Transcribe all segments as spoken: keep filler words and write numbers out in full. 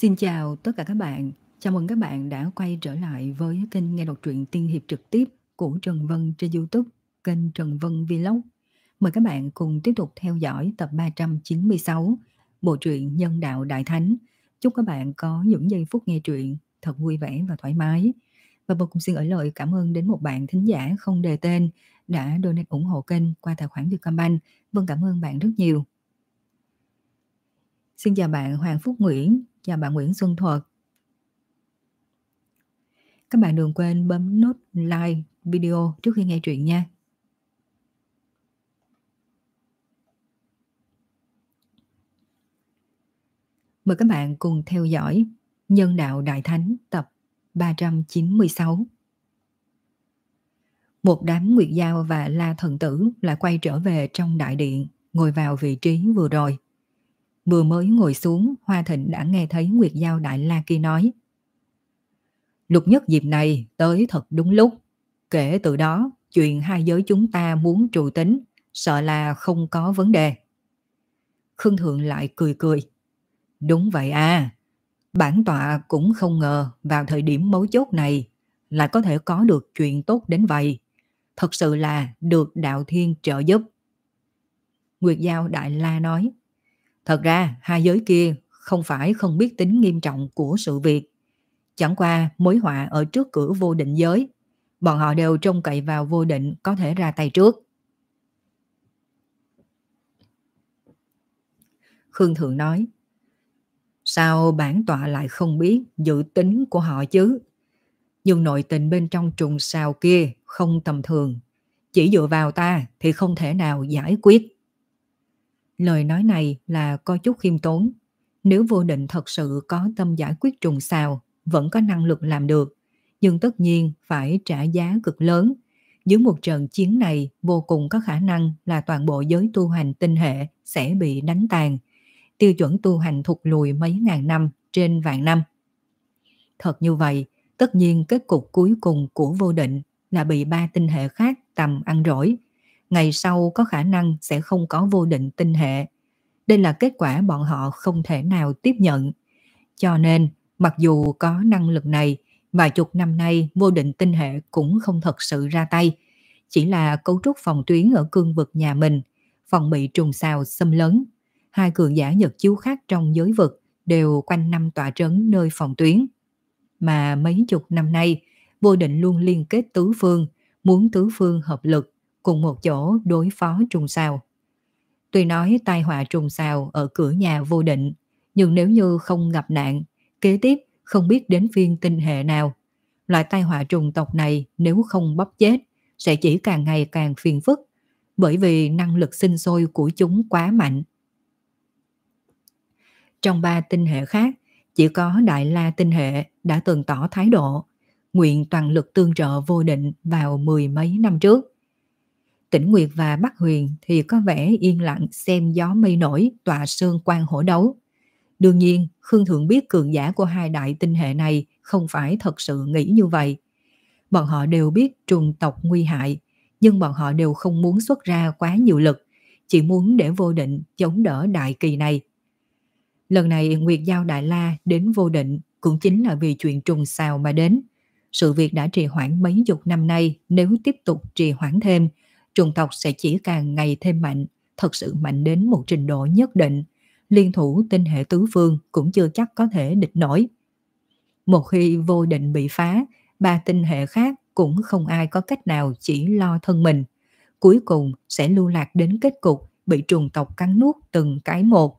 Xin chào tất cả các bạn. Chào mừng các bạn đã quay trở lại với kênh nghe đọc truyện tiên hiệp trực tiếp của Trần Vân trên YouTube, kênh Trần Vân Vlog. Mời các bạn cùng tiếp tục theo dõi tập ba trăm chín mươi sáu, bộ truyện Nhân đạo Đại Thánh. Chúc các bạn có những giây phút nghe truyện thật vui vẻ và thoải mái. Và Vân cũng xin gửi lời cảm ơn đến một bạn thính giả không đề tên đã donate ủng hộ kênh qua tài khoản Vietcombank. Vân cảm ơn bạn rất nhiều. Xin chào bạn Hoàng Phúc Nguyễn, chào bạn Nguyễn Xuân Thuật. Các bạn đừng quên bấm nút like video trước khi nghe truyện nha. Mời các bạn cùng theo dõi Nhân đạo Đại Thánh tập ba trăm chín mươi sáu. Một đám Nguyệt Giao và La Thần Tử lại quay trở về trong đại điện, ngồi vào vị trí vừa rồi. Vừa mới ngồi xuống, Hoa Thịnh đã nghe thấy Nguyệt Giao Đại La kia nói: Lục Nhất dịp này tới thật đúng lúc. Kể từ đó, chuyện hai giới chúng ta muốn trụ tính, sợ là không có vấn đề. Khương Thượng lại cười cười. Đúng vậy à, bản tọa cũng không ngờ vào thời điểm mấu chốt này lại có thể có được chuyện tốt đến vậy. Thật sự là được đạo thiên trợ giúp. Nguyệt Giao Đại La nói: Thật ra hai giới kia không phải không biết tính nghiêm trọng của sự việc. Chẳng qua mối họa ở trước cửa vô định giới, bọn họ đều trông cậy vào vô định có thể ra tay trước. Khương Thượng nói: Sao bản tọa lại không biết dự tính của họ chứ? Nhưng nội tình bên trong trùng sao kia không tầm thường. Chỉ dựa vào ta thì không thể nào giải quyết. Lời nói này là có chút khiêm tốn. Nếu vô định thật sự có tâm giải quyết trùng sao, vẫn có năng lực làm được. Nhưng tất nhiên phải trả giá cực lớn. Dưới một trận chiến này vô cùng có khả năng là toàn bộ giới tu hành tinh hệ sẽ bị đánh tàn. Tiêu chuẩn tu hành thụt lùi mấy ngàn năm trên vạn năm. Thật như vậy, tất nhiên kết cục cuối cùng của vô định là bị ba tinh hệ khác tầm ăn rỗi. Ngày sau có khả năng sẽ không có vô định tinh hệ. Đây là kết quả bọn họ không thể nào tiếp nhận. Cho nên, mặc dù có năng lực này, vài chục năm nay vô định tinh hệ cũng không thật sự ra tay. Chỉ là cấu trúc phòng tuyến ở cương vực nhà mình, phòng bị trùng sao xâm lấn. Hai cường giả nhật chiếu khác trong giới vực đều quanh năm tọa trấn nơi phòng tuyến. Mà mấy chục năm nay, vô định luôn liên kết tứ phương, muốn tứ phương hợp lực, cùng một chỗ đối phó trùng sao. Tuy nói tai họa trùng sao ở cửa nhà vô định, nhưng nếu như không gặp nạn, kế tiếp không biết đến phiên tinh hệ nào. Loại tai họa trùng tộc này nếu không bóp chết, sẽ chỉ càng ngày càng phiền phức, bởi vì năng lực sinh sôi của chúng quá mạnh. Trong ba tinh hệ khác, chỉ có Đại La tinh hệ đã từng tỏ thái độ, nguyện toàn lực tương trợ vô định vào mười mấy năm trước. Tĩnh Nguyệt và Bắc Huyền thì có vẻ yên lặng xem gió mây nổi, tọa sơn quan hổ đấu. Đương nhiên, Khương Thượng biết cường giả của hai đại tinh hệ này không phải thật sự nghĩ như vậy. Bọn họ đều biết trùng tộc nguy hại, nhưng bọn họ đều không muốn xuất ra quá nhiều lực, chỉ muốn để vô định chống đỡ đại kỳ này. Lần này Nguyệt Giao Đại La đến vô định cũng chính là vì chuyện trùng sao mà đến. Sự việc đã trì hoãn mấy chục năm nay, nếu tiếp tục trì hoãn thêm, trùng tộc sẽ chỉ càng ngày thêm mạnh, thật sự mạnh đến một trình độ nhất định. Liên thủ tinh hệ tứ phương cũng chưa chắc có thể địch nổi. Một khi vô định bị phá, ba tinh hệ khác cũng không ai có cách nào chỉ lo thân mình. Cuối cùng sẽ lưu lạc đến kết cục bị trùng tộc cắn nuốt từng cái một.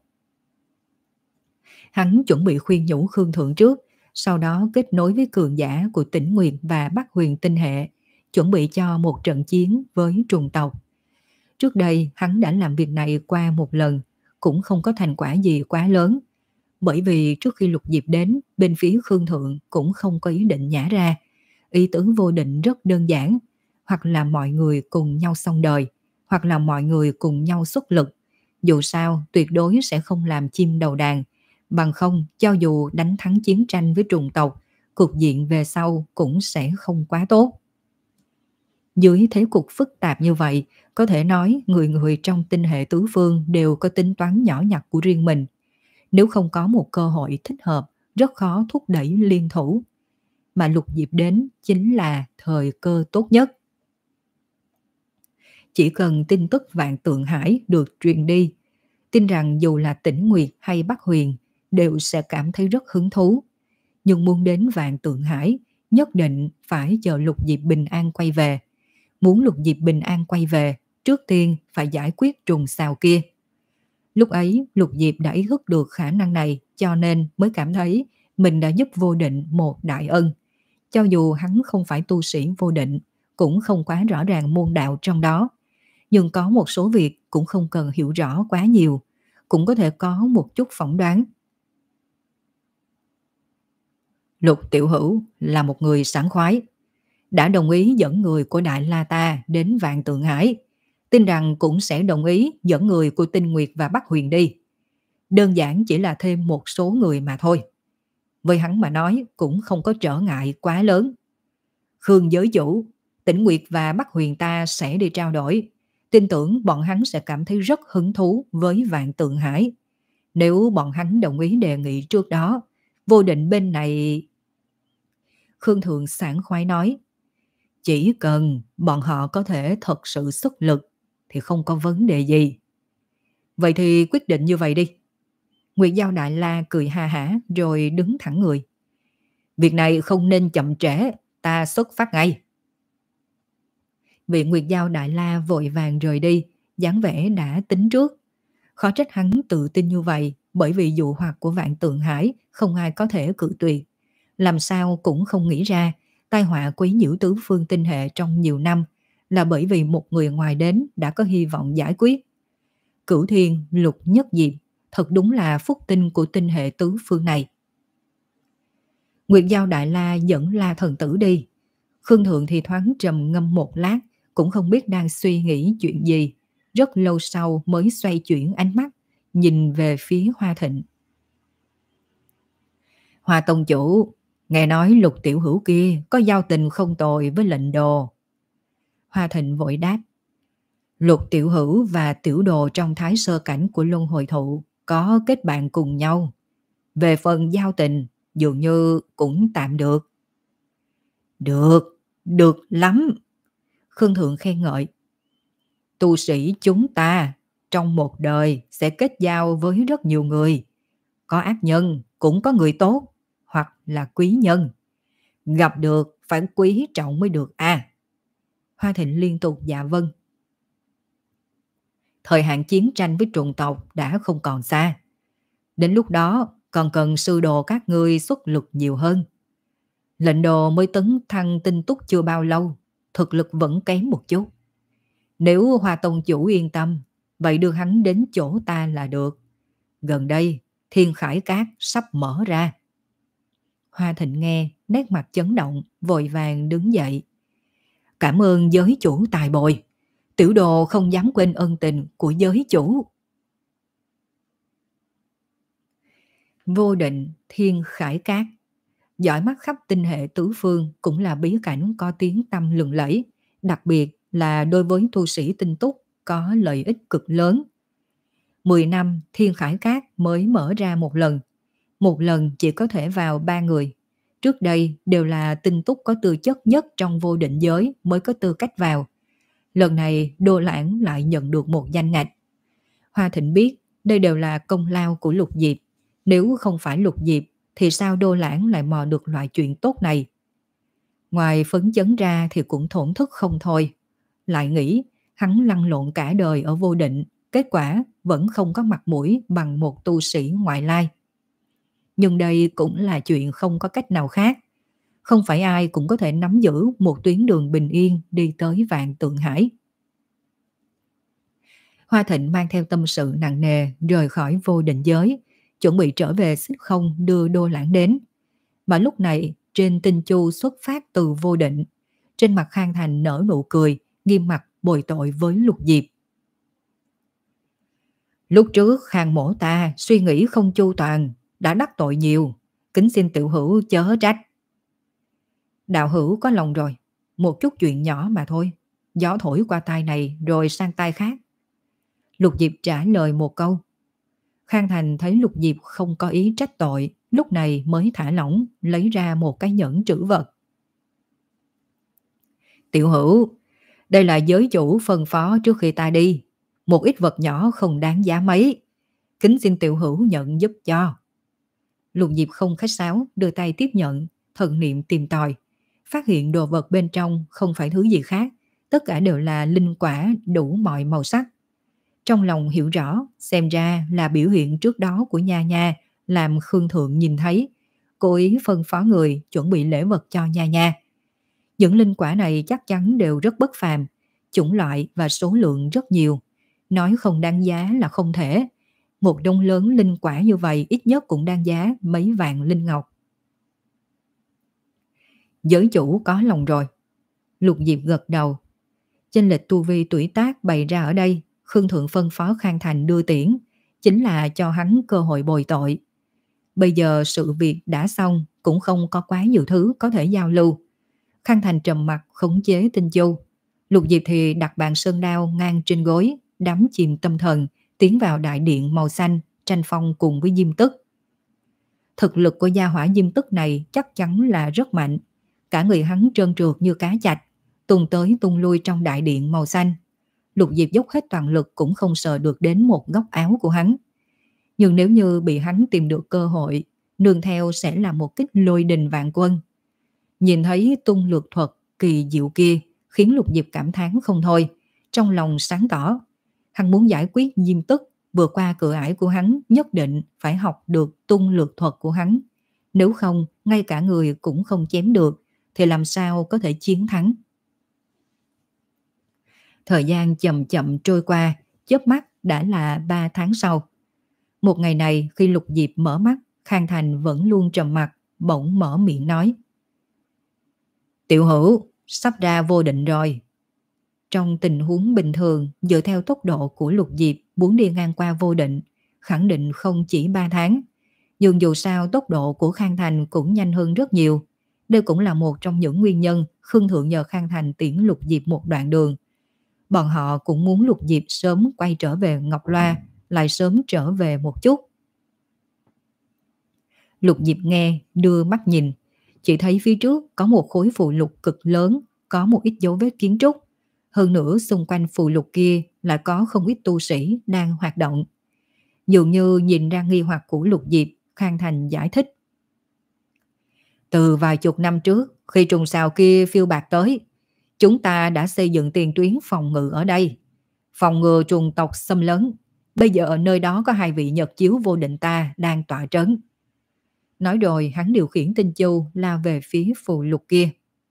Hắn chuẩn bị khuyên nhủ Khương Thượng trước, sau đó kết nối với cường giả của Tĩnh Nguyệt và Bắc Huyền tinh hệ, chuẩn bị cho một trận chiến với trùng tộc. Trước đây hắn đã làm việc này qua một lần, cũng không có thành quả gì quá lớn. Bởi vì trước khi Lục Diệp đến, bên phía Khương Thượng cũng không có ý định nhả ra. Ý tưởng vô định rất đơn giản, hoặc là mọi người cùng nhau xong đời, hoặc là mọi người cùng nhau xuất lực. Dù sao tuyệt đối sẽ không làm chim đầu đàn, bằng không cho dù đánh thắng chiến tranh với trùng tộc, cục diện về sau cũng sẽ không quá tốt. Dưới thế cục phức tạp như vậy, có thể nói người người trong tinh hệ tứ phương đều có tính toán nhỏ nhặt của riêng mình. Nếu không có một cơ hội thích hợp, rất khó thúc đẩy liên thủ. Mà Lục Diệp đến chính là thời cơ tốt nhất. Chỉ cần tin tức Vạn Tượng Hải được truyền đi, tin rằng dù là Tĩnh Nguyệt hay Bắc Huyền đều sẽ cảm thấy rất hứng thú. Nhưng muốn đến Vạn Tượng Hải, nhất định phải chờ Lục Diệp bình an quay về. Muốn Lục Diệp bình an quay về, trước tiên phải giải quyết trùng xào kia. Lúc ấy Lục Diệp đã ý thức được khả năng này, cho nên mới cảm thấy mình đã giúp Vô Định một đại ân. Cho dù hắn không phải tu sĩ Vô Định, cũng không quá rõ ràng môn đạo trong đó. Nhưng có một số việc cũng không cần hiểu rõ quá nhiều, cũng có thể có một chút phỏng đoán. Lục Tiểu Hữu là một người sảng khoái, đã đồng ý dẫn người của Đại La Ta đến Vạn Tượng Hải, tin rằng cũng sẽ đồng ý dẫn người của Tinh Nguyệt và Bắc Huyền đi. Đơn giản chỉ là thêm một số người mà thôi. Với hắn mà nói cũng không có trở ngại quá lớn. Khương giới chủ, Tĩnh Nguyệt và Bắc Huyền ta sẽ đi trao đổi. Tin tưởng bọn hắn sẽ cảm thấy rất hứng thú với Vạn Tượng Hải. Nếu bọn hắn đồng ý đề nghị trước đó, Vô Định bên này... Khương Thượng sảng khoái nói, chỉ cần bọn họ có thể thật sự xuất lực thì không có vấn đề gì. Vậy thì quyết định như vậy đi. Nguyệt Giao Đại La cười ha hả rồi đứng thẳng người. Việc này không nên chậm trễ, ta xuất phát ngay. Vị Nguyệt Giao Đại La vội vàng rời đi, dáng vẻ đã tính trước. Khó trách hắn tự tin như vậy, bởi vì dụ hoặc của Vạn Tượng Hải không ai có thể cự tuyệt. Làm sao cũng không nghĩ ra tai họa quấy nhiễu tứ phương tinh hệ trong nhiều năm là bởi vì một người ngoài đến đã có hy vọng giải quyết. Cửu Thiên, Lục Nhất Diệp thật đúng là phúc tinh của tinh hệ tứ phương này. Nguyệt Giao Đại La dẫn La Thần Tử đi. Khương Thượng thì thoáng trầm ngâm một lát, cũng không biết đang suy nghĩ chuyện gì. Rất lâu sau mới xoay chuyển ánh mắt, nhìn về phía Hoa Thịnh. Hoa Tông Chủ, nghe nói Lục Tiểu Hữu kia có giao tình không tồi với lệnh đồ. Hoa Thịnh vội đáp. Lục Tiểu Hữu và Tiểu Đồ trong thái sơ cảnh của Luân Hồi Thụ có kết bạn cùng nhau. Về phần giao tình, dường như cũng tạm được. Được, được lắm. Khương Thượng khen ngợi. Tu sĩ chúng ta trong một đời sẽ kết giao với rất nhiều người. Có ác nhân, cũng có người tốt, hoặc là quý nhân. Gặp được phải quý trọng mới được à. Hoa Thịnh liên tục dạ vâng. Thời hạn chiến tranh với trùng tộc đã không còn xa. Đến lúc đó còn cần sư đồ các ngươi xuất lực nhiều hơn. Lệnh đồ mới tấn thăng tinh túc chưa bao lâu, thực lực vẫn kém một chút. Nếu Hoa Tông Chủ yên tâm, vậy đưa hắn đến chỗ ta là được. Gần đây, Thiên Khải Cát sắp mở ra. Hoa Thịnh nghe, nét mặt chấn động, vội vàng đứng dậy. Cảm ơn giới chủ tài bồi. Tiểu đồ không dám quên ân tình của giới chủ. Vô Định, Thiên Khải Cát. Dõi mắt khắp tinh hệ tứ phương cũng là bí cảnh có tiếng tăm lừng lẫy, đặc biệt là đối với tu sĩ tinh túc có lợi ích cực lớn. Mười năm Thiên Khải Cát mới mở ra một lần, một lần chỉ có thể vào ba người. Trước đây đều là tinh túc có tư chất nhất trong vô định giới mới có tư cách vào. Lần này Đô Lãng lại nhận được một danh ngạch. Hoa Thịnh biết đây đều là công lao của Lục Diệp. Nếu không phải Lục Diệp thì sao Đô Lãng lại mò được loại chuyện tốt này? Ngoài phấn chấn ra thì cũng thổn thức không thôi. Lại nghĩ hắn lăn lộn cả đời ở vô định, kết quả vẫn không có mặt mũi bằng một tu sĩ ngoại lai. Nhưng đây cũng là chuyện không có cách nào khác. Không phải ai cũng có thể nắm giữ một tuyến đường bình yên đi tới Vạn Tượng Hải. Hoa Thịnh mang theo tâm sự nặng nề rời khỏi vô định giới, chuẩn bị trở về xích không đưa Đô Lãng đến. Mà lúc này trên tinh chu xuất phát từ vô định, trên mặt Khang Thành nở nụ cười, nghiêm mặt bồi tội với Lục Diệp. Lúc trước Khang mổ ta suy nghĩ không chu toàn, đã đắc tội nhiều, kính xin tiểu hữu chớ trách. Đạo hữu có lòng rồi, một chút chuyện nhỏ mà thôi, gió thổi qua tai này rồi sang tai khác. Lục Diệp trả lời một câu. Khang Thành thấy Lục Diệp không có ý trách tội, lúc này mới thả lỏng, lấy ra một cái nhẫn trữ vật. Tiểu Hữu, đây là giới chủ phân phó trước khi ta đi. Một ít vật nhỏ không đáng giá mấy. Kính xin tiểu hữu nhận giúp cho. Lục Diệp không khách sáo, đưa tay tiếp nhận, thần niệm tìm tòi. Phát hiện đồ vật bên trong không phải thứ gì khác. Tất cả đều là linh quả đủ mọi màu sắc. Trong lòng hiểu rõ, xem ra là biểu hiện trước đó của Nha Nha, làm Khương Thượng nhìn thấy. Cố ý phân phó người chuẩn bị lễ vật cho Nha Nha. Những linh quả này chắc chắn đều rất bất phàm, chủng loại và số lượng rất nhiều. Nói không đáng giá là không thể. Một đống lớn linh quả như vậy ít nhất cũng đáng giá mấy vạn linh ngọc. Giới chủ có lòng rồi. Lục Diệp gật đầu. Chênh lệch tu vi tuổi tác bày ra ở đây, Khương Thượng phân phó Khang Thành đưa tiễn, chính là cho hắn cơ hội bồi tội. Bây giờ sự việc đã xong, cũng không có quá nhiều thứ có thể giao lưu. Khang Thành trầm mặt khống chế Tinh Châu. Lục Diệp thì đặt bàn sơn đao ngang trên gối, đắm chìm tâm thần, tiến vào đại điện màu xanh, tranh phong cùng với Diêm Tức. Thực lực của gia hỏa Diêm Tức này chắc chắn là rất mạnh. Cả người hắn trơn trượt như cá chạch, tung tới tung lui trong đại điện màu xanh. Lục Diệp dốc hết toàn lực cũng không sờ được đến một góc áo của hắn. Nhưng nếu như bị hắn tìm được cơ hội, nương theo sẽ là một kích lôi đình vạn quân. Nhìn thấy tung lược thuật kỳ diệu kia khiến Lục Diệp cảm thán không thôi, trong lòng sáng tỏ. Hắn muốn giải quyết Diêm Tức, vượt qua cửa ải của hắn nhất định phải học được tung lược thuật của hắn. Nếu không, ngay cả người cũng không chém được, thì làm sao có thể chiến thắng. Thời gian chậm chậm trôi qua, chớp mắt đã là ba tháng sau. Một ngày này khi Lục Diệp mở mắt, Khang Thành vẫn luôn trầm mặc, bỗng mở miệng nói. Tiểu Hữu, sắp ra vô định rồi. Trong tình huống bình thường, dựa theo tốc độ của Lục Diệp muốn đi ngang qua vô định, khẳng định không chỉ ba tháng. Nhưng dù sao tốc độ của Khang Thành cũng nhanh hơn rất nhiều. Đây cũng là một trong những nguyên nhân Khương Thượng nhờ Khang Thành tiễn Lục Diệp một đoạn đường. Bọn họ cũng muốn Lục Diệp sớm quay trở về Ngọc Loa, lại sớm trở về một chút. Lục Diệp nghe, đưa mắt nhìn, chỉ thấy phía trước có một khối phù lục cực lớn, có một ít dấu vết kiến trúc. Hơn nữa xung quanh phù lục kia lại có không ít tu sĩ đang hoạt động. Dường như nhìn ra nghi hoặc của Lục Diệp, Khang Thành giải thích. Từ vài chục năm trước, khi trùng xào kia phiêu bạt tới, chúng ta đã xây dựng tiền tuyến phòng ngự ở đây, phòng ngừa trùng tộc xâm lấn. Bây giờ ở nơi đó có hai vị nhật chiếu vô định ta đang tọa trấn. Nói rồi hắn điều khiển Tinh Châu lao về phía phù lục kia.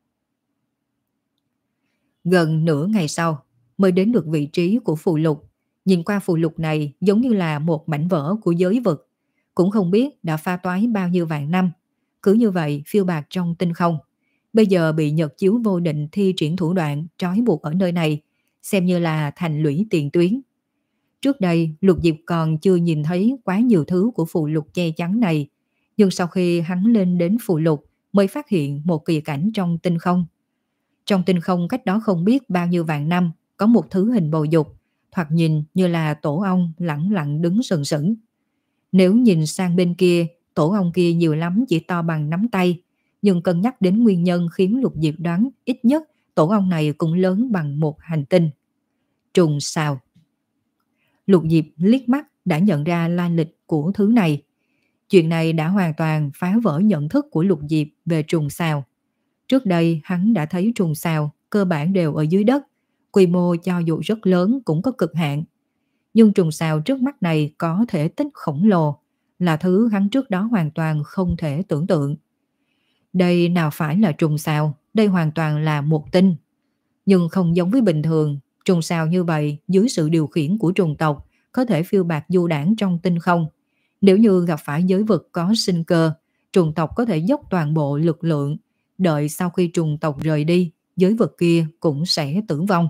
Gần nửa ngày sau mới đến được vị trí của phù lục. Nhìn qua phù lục này giống như là một mảnh vỡ của giới vực. Cũng không biết đã pha toái bao nhiêu vạn năm. Cứ như vậy phiêu bạt trong tinh không. Bây giờ bị nhật chiếu vô định thi triển thủ đoạn trói buộc ở nơi này, xem như là thành lũy tiền tuyến. Trước đây Lục Diệp còn chưa nhìn thấy quá nhiều thứ của phù lục che chắn này. Nhưng sau khi hắn lên đến phù lục mới phát hiện một kỳ cảnh trong tinh không. Trong tinh không cách đó không biết bao nhiêu vạn năm có một thứ hình bầu dục, thoạt nhìn như là tổ ong lẳng lặng đứng sừng sững. Nếu nhìn sang bên kia, tổ ong kia nhiều lắm chỉ to bằng nắm tay, nhưng cân nhắc đến nguyên nhân khiến Lục Diệp đoán ít nhất tổ ong này cũng lớn bằng một hành tinh. Trùng sao? Lục Diệp liếc mắt đã nhận ra lai lịch của thứ này. Chuyện này đã hoàn toàn phá vỡ nhận thức của Lục Diệp về trùng sao. Trước đây hắn đã thấy trùng sao cơ bản đều ở dưới đất, quy mô cho dù rất lớn cũng có cực hạn. Nhưng trùng sao trước mắt này có thể tích khổng lồ, là thứ hắn trước đó hoàn toàn không thể tưởng tượng. Đây nào phải là trùng sao, đây hoàn toàn là một tinh. Nhưng không giống với bình thường, trùng sao như vậy dưới sự điều khiển của trùng tộc có thể phiêu bạt du đãng trong tinh không. Nếu như gặp phải giới vực có sinh cơ, trùng tộc có thể dốc toàn bộ lực lượng, đợi sau khi trùng tộc rời đi, giới vực kia cũng sẽ tử vong.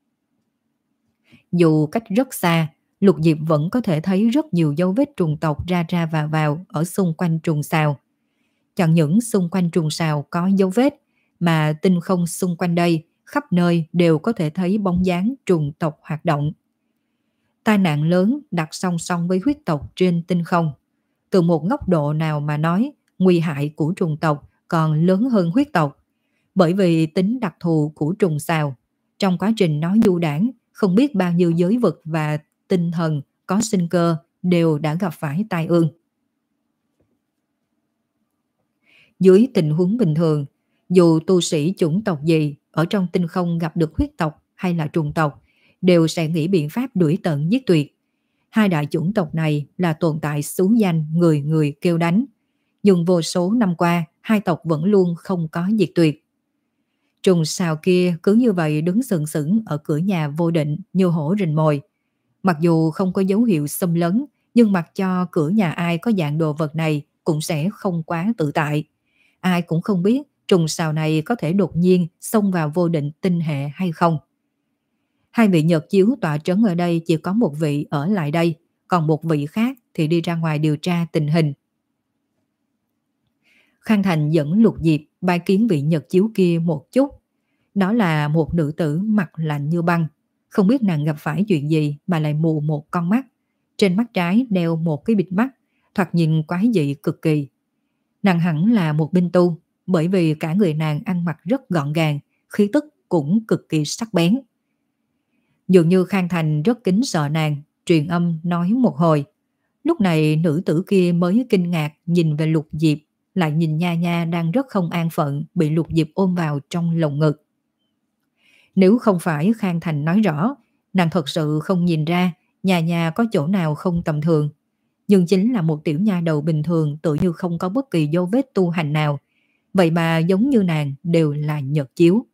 Dù cách rất xa, Lục Diệp vẫn có thể thấy rất nhiều dấu vết trùng tộc ra ra vào vào ở xung quanh trùng sao. Chẳng những xung quanh trùng sao có dấu vết, mà tinh không xung quanh đây khắp nơi đều có thể thấy bóng dáng trùng tộc hoạt động. Tai nạn lớn đặt song song với huyết tộc trên tinh không. Từ một góc độ nào mà nói, nguy hại của trùng tộc còn lớn hơn huyết tộc, bởi vì tính đặc thù của trùng sào. Trong quá trình nó du đãng, không biết bao nhiêu giới vật và tinh thần có sinh cơ đều đã gặp phải tai ương. Dưới tình huống bình thường, dù tu sĩ chủng tộc gì ở trong tinh không gặp được huyết tộc hay là trùng tộc, đều sẽ nghĩ biện pháp đuổi tận giết tuyệt. Hai đại chủng tộc này là tồn tại xú danh người người kêu đánh. Nhưng vô số năm qua, hai tộc vẫn luôn không có diệt tuyệt. Trùng sào kia cứ như vậy đứng sừng sững ở cửa nhà vô định như hổ rình mồi. Mặc dù không có dấu hiệu xâm lấn, nhưng mặc cho cửa nhà ai có dạng đồ vật này cũng sẽ không quá tự tại. Ai cũng không biết trùng sào này có thể đột nhiên xông vào vô định tinh hệ hay không. Hai vị nhật chiếu tọa trấn ở đây chỉ có một vị ở lại đây, còn một vị khác thì đi ra ngoài điều tra tình hình. Khang Thành dẫn Lục Diệp bái kiến vị nhật chiếu kia một chút. Đó là một nữ tử mặt lạnh như băng. Không biết nàng gặp phải chuyện gì mà lại mù một con mắt. Trên mắt trái đeo một cái bịt mắt, thoạt nhìn quái dị cực kỳ. Nàng hẳn là một binh tu, bởi vì cả người nàng ăn mặc rất gọn gàng, khí tức cũng cực kỳ sắc bén. Dường như Khang Thành rất kính sợ nàng, truyền âm nói một hồi. Lúc này nữ tử kia mới kinh ngạc nhìn về Lục Diệp, lại nhìn Nha Nha đang rất không an phận bị Lục Diệp ôm vào trong lồng ngực. Nếu không phải Khang Thành nói rõ, nàng thật sự không nhìn ra Nha Nha có chỗ nào không tầm thường. Nhưng chính là một tiểu nha đầu bình thường, tự như không có bất kỳ dấu vết tu hành nào. Vậy mà giống như nàng đều là nhật chiếu.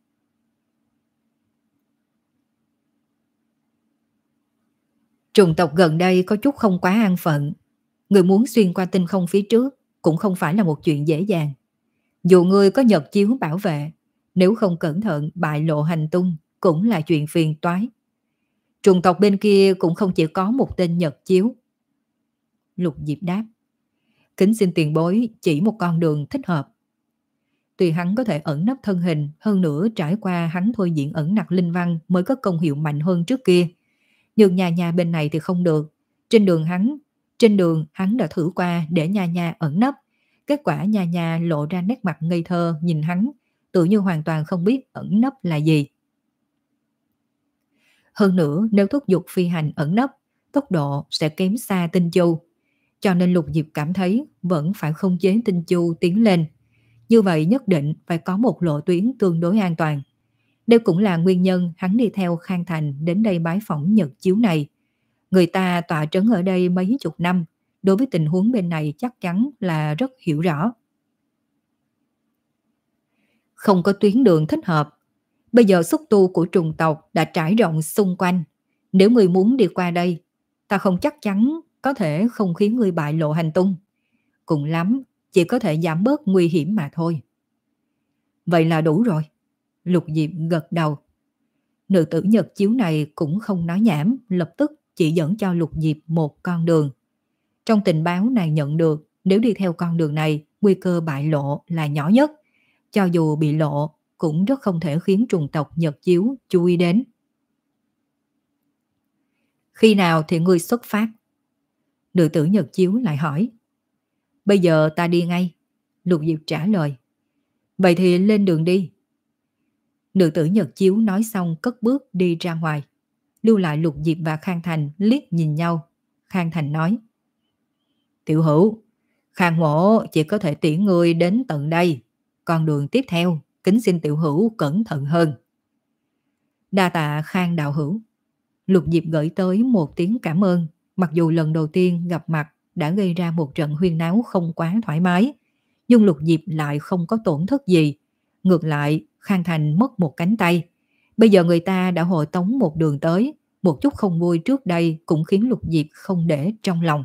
Trùng tộc gần đây có chút không quá an phận. Người muốn xuyên qua tinh không phía trước cũng không phải là một chuyện dễ dàng. Dù ngươi có nhật chiếu bảo vệ, nếu không cẩn thận bại lộ hành tung cũng là chuyện phiền toái. Trùng tộc bên kia cũng không chỉ có một tên nhật chiếu. Lục Diệp đáp. Kính xin tiền bối chỉ một con đường thích hợp. Tuy hắn có thể ẩn nấp thân hình, hơn nữa trải qua hắn thôi diễn ẩn nặc linh văn mới có công hiệu mạnh hơn trước kia. Nhưng Nha Nha bên này thì không được. Trên đường hắn, trên đường hắn đã thử qua để Nha Nha ẩn nấp. Kết quả Nha Nha lộ ra nét mặt ngây thơ nhìn hắn, tự như hoàn toàn không biết ẩn nấp là gì. Hơn nữa nếu thúc giục phi hành ẩn nấp, tốc độ sẽ kém xa Tinh Chu. Cho nên Lục Diệp cảm thấy vẫn phải khống chế Tinh Chu tiến lên. Như vậy nhất định phải có một lộ tuyến tương đối an toàn. Đây cũng là nguyên nhân hắn đi theo Khang Thành đến đây bái phỏng nhật chiếu này. Người ta tọa trấn ở đây mấy chục năm, đối với tình huống bên này chắc chắn là rất hiểu rõ. Không có tuyến đường thích hợp. Bây giờ xúc tu của trùng tộc đã trải rộng xung quanh. Nếu người muốn đi qua đây, ta không chắc chắn có thể không khiến người bại lộ hành tung. Cùng lắm, chỉ có thể giảm bớt nguy hiểm mà thôi. Vậy là đủ rồi. Lục Diệp gật đầu. Nữ tử nhật chiếu này cũng không nói nhảm, lập tức chỉ dẫn cho Lục Diệp một con đường. Trong tình báo nàng nhận được, nếu đi theo con đường này, nguy cơ bại lộ là nhỏ nhất. Cho dù bị lộ, cũng rất không thể khiến trùng tộc nhật chiếu chú ý đến. Khi nào thì ngươi xuất phát? Nữ tử nhật chiếu lại hỏi. Bây giờ ta đi ngay. Lục Diệp trả lời. Vậy thì lên đường đi. Nữ tử nhật chiếu nói xong cất bước đi ra ngoài. Lưu lại Lục Diệp và Khang Thành liếc nhìn nhau. Khang Thành nói. Tiểu hữu, Khang mộ chỉ có thể tiễn ngươi đến tận đây. Con đường tiếp theo, kính xin tiểu hữu cẩn thận hơn. Đa tạ Khang đạo hữu. Lục Diệp gửi tới một tiếng cảm ơn. Mặc dù lần đầu tiên gặp mặt đã gây ra một trận huyên náo không quá thoải mái, nhưng Lục Diệp lại không có tổn thất gì. Ngược lại, Khang Thành mất một cánh tay. Bây giờ người ta đã hộ tống một đường tới, một chút không vui trước đây cũng khiến Lục Diệp không để trong lòng.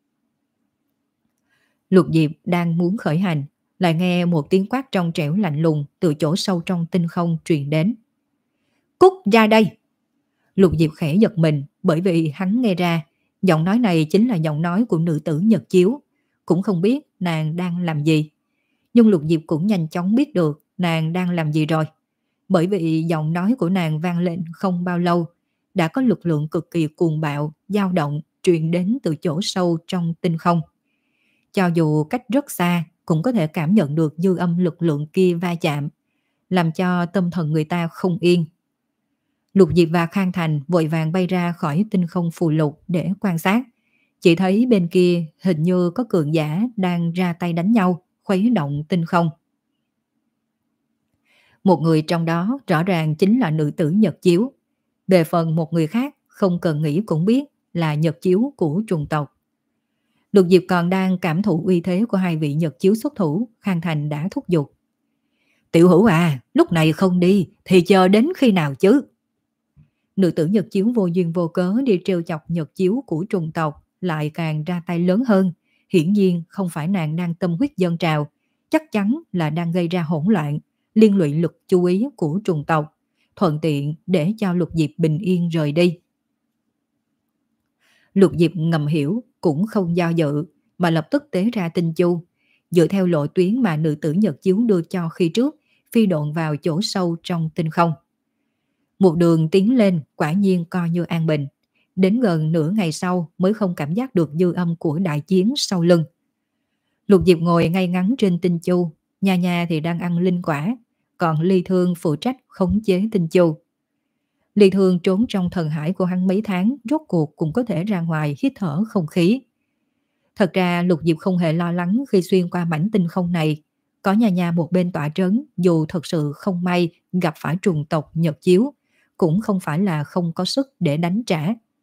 Lục Diệp đang muốn khởi hành, lại nghe một tiếng quát trong trẻo lạnh lùng từ chỗ sâu trong tinh không truyền đến. Cút ra đây! Lục Diệp khẽ giật mình, bởi vì hắn nghe ra giọng nói này chính là giọng nói của nữ tử nhật chiếu. Cũng không biết nàng đang làm gì. Nhưng Lục Diệp cũng nhanh chóng biết được nàng đang làm gì rồi. Bởi vì giọng nói của nàng vang lên không bao lâu, đã có lực lượng cực kỳ cuồng bạo, dao động truyền đến từ chỗ sâu trong tinh không. Cho dù cách rất xa cũng có thể cảm nhận được dư âm lực lượng kia va chạm, làm cho tâm thần người ta không yên. Lục Diệp và Khang Thành vội vàng bay ra khỏi tinh không phù lục để quan sát. Chỉ thấy bên kia hình như có cường giả đang ra tay đánh nhau, khuấy động tinh không. Một người trong đó rõ ràng chính là nữ tử Nhật Chiếu. Về phần một người khác, không cần nghĩ cũng biết là Nhật Chiếu của trùng tộc. Lục Diệp còn đang cảm thụ uy thế của hai vị Nhật Chiếu xuất thủ, Khang Thành đã thúc giục. Tiểu Hữu à, lúc này không đi thì chờ đến khi nào chứ? Nữ tử Nhật Chiếu vô duyên vô cớ đi trêu chọc Nhật Chiếu của trùng tộc lại càng ra tay lớn hơn. Hiển nhiên không phải nàng đang tâm huyết dâng trào, chắc chắn là đang gây ra hỗn loạn, liên lụy lực chú ý của trùng tộc, thuận tiện để cho Lục Diệp bình yên rời đi. Lục Diệp ngầm hiểu, cũng không do dự, mà lập tức tế ra tinh chu, dựa theo lộ tuyến mà nữ tử Nhật Chiếu đưa cho khi trước, phi độn vào chỗ sâu trong tinh không. Một đường tiến lên quả nhiên coi như an bình, đến gần nửa ngày sau mới không cảm giác được dư âm của đại chiến sau lưng. Lục Diệp ngồi ngay ngắn trên tinh chu, Nha Nha thì đang ăn linh quả, còn Ly Thương phụ trách khống chế tinh chu. Ly Thương trốn trong thần hải của hắn mấy tháng, rốt cuộc cũng có thể ra ngoài hít thở không khí. Thật ra Lục Diệp không hề lo lắng khi xuyên qua mảnh tinh không này, có Nha Nha một bên tọa trấn, dù thật sự không may gặp phải trùng tộc Nhật Chiếu, cũng không phải là không có sức để đánh trả.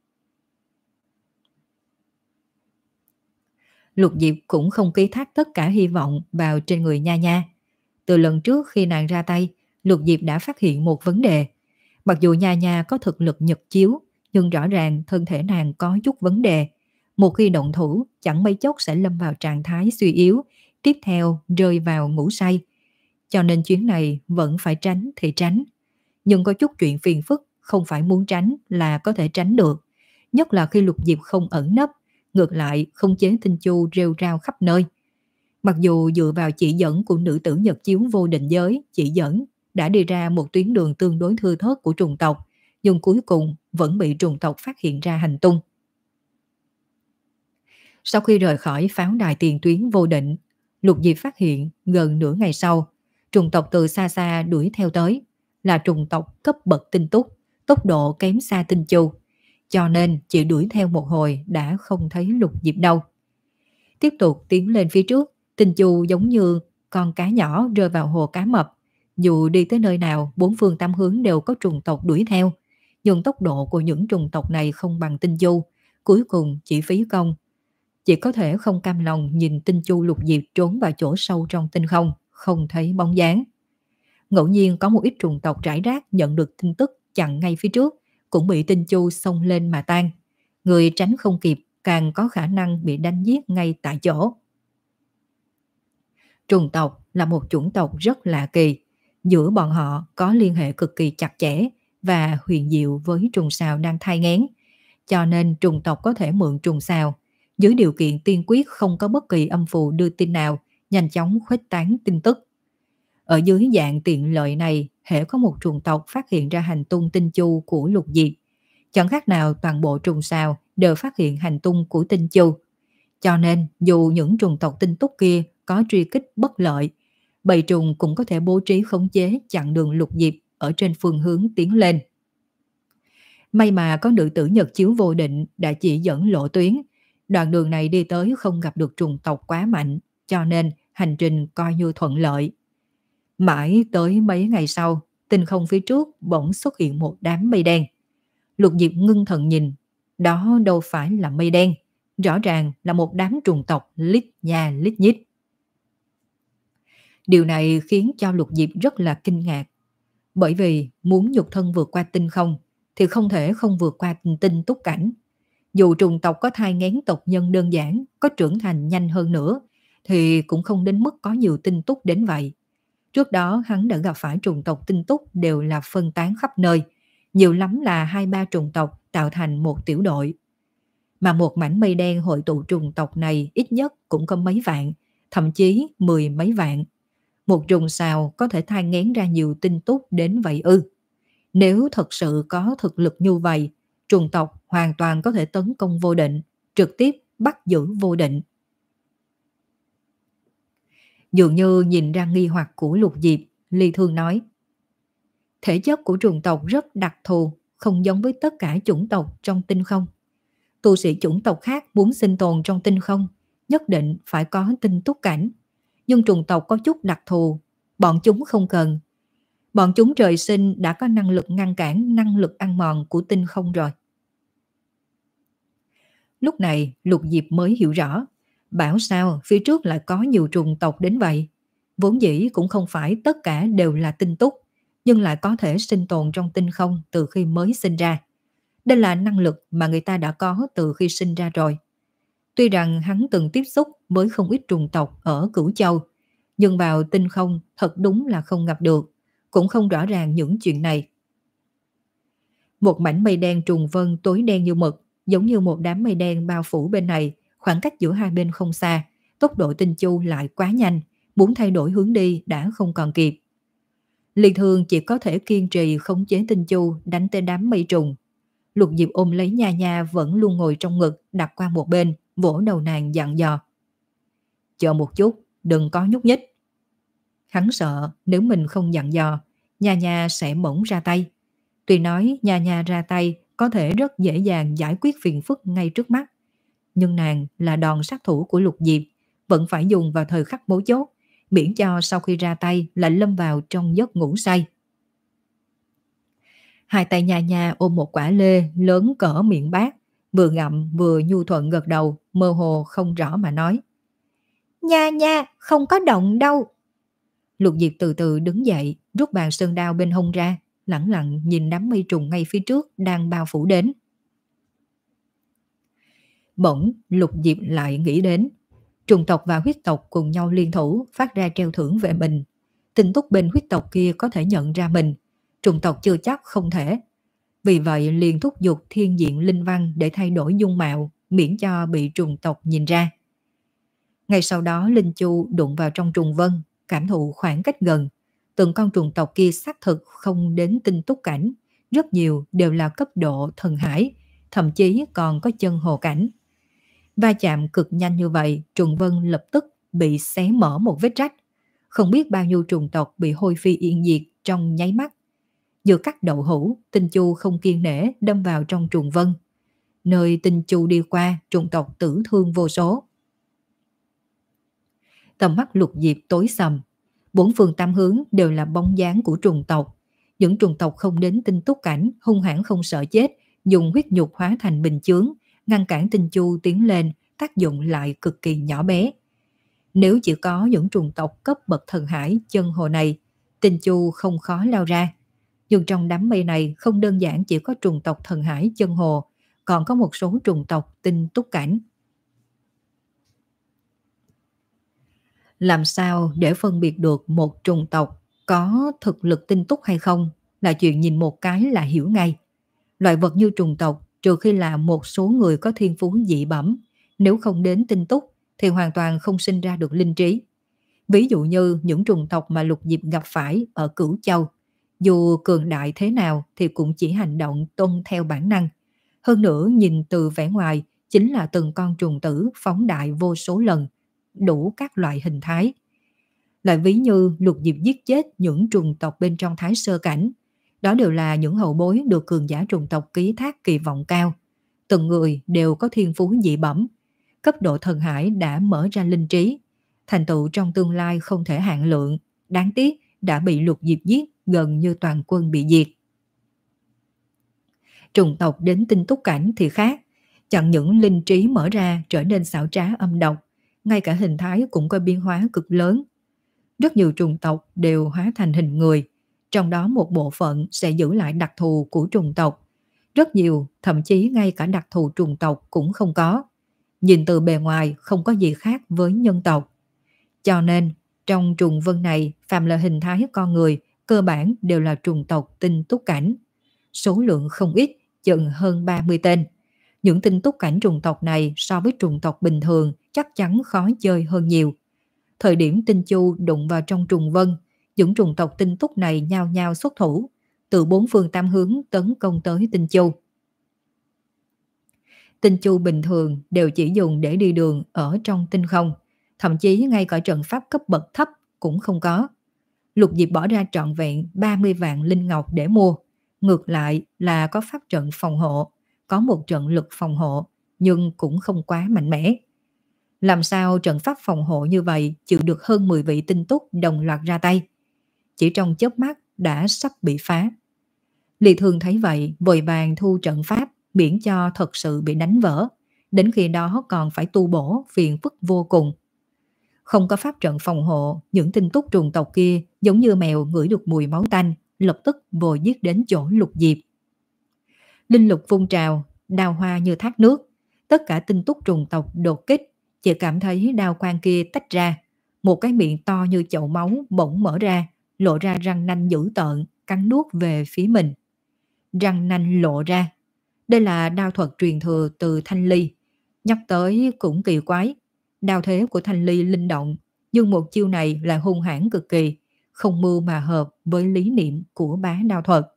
Lục Diệp cũng không ký thác tất cả hy vọng vào trên người Nha Nha. Từ lần trước khi nàng ra tay, Lục Diệp đã phát hiện một vấn đề. Mặc dù Nha Nha có thực lực Nhật Chiếu, nhưng rõ ràng thân thể nàng có chút vấn đề. Một khi động thủ, chẳng mấy chốc sẽ lâm vào trạng thái suy yếu, tiếp theo rơi vào ngủ say. Cho nên chuyến này vẫn phải tránh thì tránh. Nhưng có chút chuyện phiền phức, không phải muốn tránh là có thể tránh được. Nhất là khi Lục Diệp không ẩn nấp, ngược lại không chế tinh chu rêu rao khắp nơi. Mặc dù dựa vào chỉ dẫn của nữ tử Nhật Chiếu vô định giới, chỉ dẫn đã đi ra một tuyến đường tương đối thưa thớt của trùng tộc, nhưng cuối cùng vẫn bị trùng tộc phát hiện ra hành tung. Sau khi rời khỏi pháo đài tiền tuyến vô định, Lục Diệp phát hiện gần nửa ngày sau, trùng tộc từ xa xa đuổi theo tới, là trùng tộc cấp bậc tinh túc, tốc độ kém xa tinh chu, cho nên chỉ đuổi theo một hồi đã không thấy Lục Diệp đâu. Tiếp tục tiến lên phía trước, tinh chu giống như con cá nhỏ rơi vào hồ cá mập, dù đi tới nơi nào bốn phương tám hướng đều có trùng tộc đuổi theo, nhưng tốc độ của những trùng tộc này không bằng tinh chu, cuối cùng chỉ phí công. Chỉ có thể không cam lòng nhìn tinh chu Lục Diệp trốn vào chỗ sâu trong tinh không, không thấy bóng dáng. Ngẫu nhiên có một ít trùng tộc rải rác nhận được tin tức chặn ngay phía trước, cũng bị tinh chu xông lên mà tan. Người tránh không kịp càng có khả năng bị đánh giết ngay tại chỗ. Trùng tộc là một chủng tộc rất lạ kỳ, giữa bọn họ có liên hệ cực kỳ chặt chẽ và huyền diệu với trùng sao đang thai nghén, cho nên trùng tộc có thể mượn trùng sao, dưới điều kiện tiên quyết không có bất kỳ âm phù đưa tin nào, nhanh chóng khuếch tán tin tức. Ở dưới dạng tiện lợi này, hễ có một trùng tộc phát hiện ra hành tung tinh chu của Lục Diệp, chẳng khác nào toàn bộ trùng sao đều phát hiện hành tung của tinh chu. Cho nên dù những trùng tộc tinh túc kia có truy kích bất lợi, bầy trùng cũng có thể bố trí khống chế chặn đường Lục Diệp ở trên phương hướng tiến lên. May mà có nữ tử Nhật Chiếu vô định đã chỉ dẫn lộ tuyến, đoạn đường này đi tới không gặp được trùng tộc quá mạnh, cho nên hành trình coi như thuận lợi. Mãi tới mấy ngày sau, tinh không phía trước bỗng xuất hiện một đám mây đen. Lục Diệp ngưng thần nhìn, đó đâu phải là mây đen, rõ ràng là một đám trùng tộc lít nha lít nhít. Điều này khiến cho Lục Diệp rất là kinh ngạc, bởi vì muốn nhục thân vượt qua tinh không thì không thể không vượt qua tinh túc cảnh. Dù trùng tộc có thai nghén tộc nhân đơn giản, có trưởng thành nhanh hơn nữa, thì cũng không đến mức có nhiều tinh túc đến vậy. Trước đó hắn đã gặp phải trùng tộc tinh túc đều là phân tán khắp nơi, nhiều lắm là hai ba trùng tộc tạo thành một tiểu đội. Mà một mảnh mây đen hội tụ trùng tộc này ít nhất cũng có mấy vạn, thậm chí mười mấy vạn. Một trùng sao có thể thai nghén ra nhiều tinh túc đến vậy ư? Nếu thật sự có thực lực như vậy, trùng tộc hoàn toàn có thể tấn công vô định, trực tiếp bắt giữ vô định. Dường như nhìn ra nghi hoặc của Lục Diệp, Ly Thương nói: thể chất của trùng tộc rất đặc thù, không giống với tất cả chủng tộc trong tinh không. Tu sĩ chủng tộc khác muốn sinh tồn trong tinh không, nhất định phải có tinh túc cảnh. Nhưng trùng tộc có chút đặc thù, bọn chúng không cần. Bọn chúng trời sinh đã có năng lực ngăn cản năng lực ăn mòn của tinh không rồi. Lúc này Lục Diệp mới hiểu rõ, bảo sao phía trước lại có nhiều trùng tộc đến vậy. Vốn dĩ cũng không phải tất cả đều là tinh túc, nhưng lại có thể sinh tồn trong tinh không từ khi mới sinh ra. Đây là năng lực mà người ta đã có từ khi sinh ra rồi. Tuy rằng hắn từng tiếp xúc với không ít trùng tộc ở Cửu Châu, nhưng vào tinh không thật đúng là không gặp được, cũng không rõ ràng những chuyện này. Một mảnh mây đen trùng vân tối đen như mực, giống như một đám mây đen bao phủ bên này, khoảng cách giữa hai bên không xa, tốc độ tinh chu lại quá nhanh, muốn thay đổi hướng đi đã không còn kịp. Liên Thương chỉ có thể kiên trì khống chế tinh chu đánh tới đám mây trùng. Lục Diệp ôm lấy Nha Nha vẫn luôn ngồi trong ngực, đặt qua một bên, vỗ đầu nàng dặn dò: chờ một chút, đừng có nhúc nhích. Hắn sợ nếu mình không dặn dò, Nha Nha sẽ bỗng ra tay. Tuy nói Nha Nha ra tay có thể rất dễ dàng giải quyết phiền phức ngay trước mắt, nhưng nàng là đòn sát thủ của Lục Diệp, vẫn phải dùng vào thời khắc mấu chốt, miễn cho sau khi ra tay lại lâm vào trong giấc ngủ say. Hai tay Nha Nha ôm một quả lê lớn cỡ miệng bát, vừa ngậm vừa nhu thuận gật đầu, mơ hồ không rõ mà nói: Nha Nha, không có động đâu. Lục Diệp từ từ đứng dậy, rút bàn sơn đao bên hông ra, lẳng lặng nhìn đám mây trùng ngay phía trước đang bao phủ đến. Bỗng Lục Diệp lại nghĩ đến, trùng tộc và huyết tộc cùng nhau liên thủ phát ra treo thưởng về mình. Tinh túc bên huyết tộc kia có thể nhận ra mình, trùng tộc chưa chắc không thể. Vì vậy liền thúc giục thiên diện linh văn để thay đổi dung mạo, miễn cho bị trùng tộc nhìn ra. Ngay sau đó Linh Chu đụng vào trong trùng vân, cảm thụ khoảng cách gần. Từng con trùng tộc kia xác thực không đến tinh túc cảnh, rất nhiều đều là cấp độ thần hải, thậm chí còn có chân hồ cảnh. Va chạm cực nhanh như vậy, trùng vân lập tức bị xé mở một vết rách. Không biết bao nhiêu trùng tộc bị hôi phi yên diệt trong nháy mắt. Vừa cắt đậu hũ, Tinh Chu không kiên nể đâm vào trong trùng vân. Nơi Tinh Chu đi qua, trùng tộc tử thương vô số. Tầm mắt Lục Diệp tối sầm, bốn phương tám hướng đều là bóng dáng của trùng tộc. Những trùng tộc không đến tinh túc cảnh hung hãn không sợ chết, dùng huyết nhục hóa thành bình chướng, ngăn cản Tinh Chu tiến lên, tác dụng lại cực kỳ nhỏ bé. Nếu chỉ có những trùng tộc cấp bậc thần hải chân hồ này, Tinh Chu không khó lao ra. Nhưng trong đám mây này không đơn giản chỉ có trùng tộc thần hải chân hồ, còn có một số trùng tộc tinh túc cảnh. Làm sao để phân biệt được một trùng tộc có thực lực tinh túc hay không là chuyện nhìn một cái là hiểu ngay. Loại vật như trùng tộc, trừ khi là một số người có thiên phú dị bẩm, nếu không đến tinh túc thì hoàn toàn không sinh ra được linh trí. Ví dụ như những trùng tộc mà Lục Diệp gặp phải ở Cửu Châu, dù cường đại thế nào thì cũng chỉ hành động tuân theo bản năng. Hơn nữa nhìn từ vẻ ngoài chính là từng con trùng tử phóng đại vô số lần, đủ các loại hình thái. Lại ví như Lục Diệp giết chết những trùng tộc bên trong Thái Sơ Cảnh, đó đều là những hậu bối được cường giả trùng tộc ký thác kỳ vọng cao. Từng người đều có thiên phú dị bẩm, cấp độ thần hải đã mở ra linh trí, thành tựu trong tương lai không thể hạn lượng, đáng tiếc đã bị Lục Diệp giết gần như toàn quân bị diệt. Trùng tộc đến tinh túc cảnh thì khác, chẳng những linh trí mở ra trở nên xảo trá âm độc, ngay cả hình thái cũng có biến hóa cực lớn. Rất nhiều trùng tộc đều hóa thành hình người, trong đó một bộ phận sẽ giữ lại đặc thù của trùng tộc. Rất nhiều, thậm chí ngay cả đặc thù trùng tộc cũng không có. Nhìn từ bề ngoài không có gì khác với nhân tộc. Cho nên, trong trùng vân này, phàm là hình thái con người, cơ bản đều là trùng tộc tinh túc cảnh. Số lượng không ít, chừng hơn ba mươi tên. Những tinh túc cảnh trùng tộc này so với trùng tộc bình thường chắc chắn khó chơi hơn nhiều. Thời điểm Tinh Chu đụng vào trong trùng vân, những trùng tộc tinh túc này nhao nhao xuất thủ, từ bốn phương tám hướng tấn công tới Tinh Chu. Tinh Chu bình thường đều chỉ dùng để đi đường ở trong tinh không, thậm chí ngay cả trận pháp cấp bậc thấp cũng không có. Lục Diệp bỏ ra trọn vẹn ba mươi vạn linh ngọc để mua, ngược lại là có pháp trận phòng hộ, có một trận lực phòng hộ, nhưng cũng không quá mạnh mẽ. Làm sao trận pháp phòng hộ như vậy chịu được hơn mười vị tinh túc đồng loạt ra tay? Chỉ trong chớp mắt đã sắp bị phá. Lý Thương thấy vậy, vội vàng thu trận pháp, miễn cho thật sự bị đánh vỡ. Đến khi đó còn phải tu bổ, phiền phức vô cùng. Không có pháp trận phòng hộ, những tinh túc trùng tộc kia giống như mèo ngửi được mùi máu tanh, lập tức vồ giết đến chỗ Lục Diệp. Linh lực vung trào, đao hoa như thác nước. Tất cả tinh túc trùng tộc đột kích, chỉ cảm thấy đao quang kia tách ra. Một cái miệng to như chậu máu bỗng mở ra, lộ ra răng nanh dữ tợn, cắn nuốt về phía mình. Răng nanh lộ ra. Đây là đao thuật truyền thừa từ Thanh Ly. Nhắc tới cũng kỳ quái. Đao thế của Thanh Ly linh động, nhưng một chiêu này là hung hãn cực kỳ, không mưu mà hợp với lý niệm của bá đao thuật.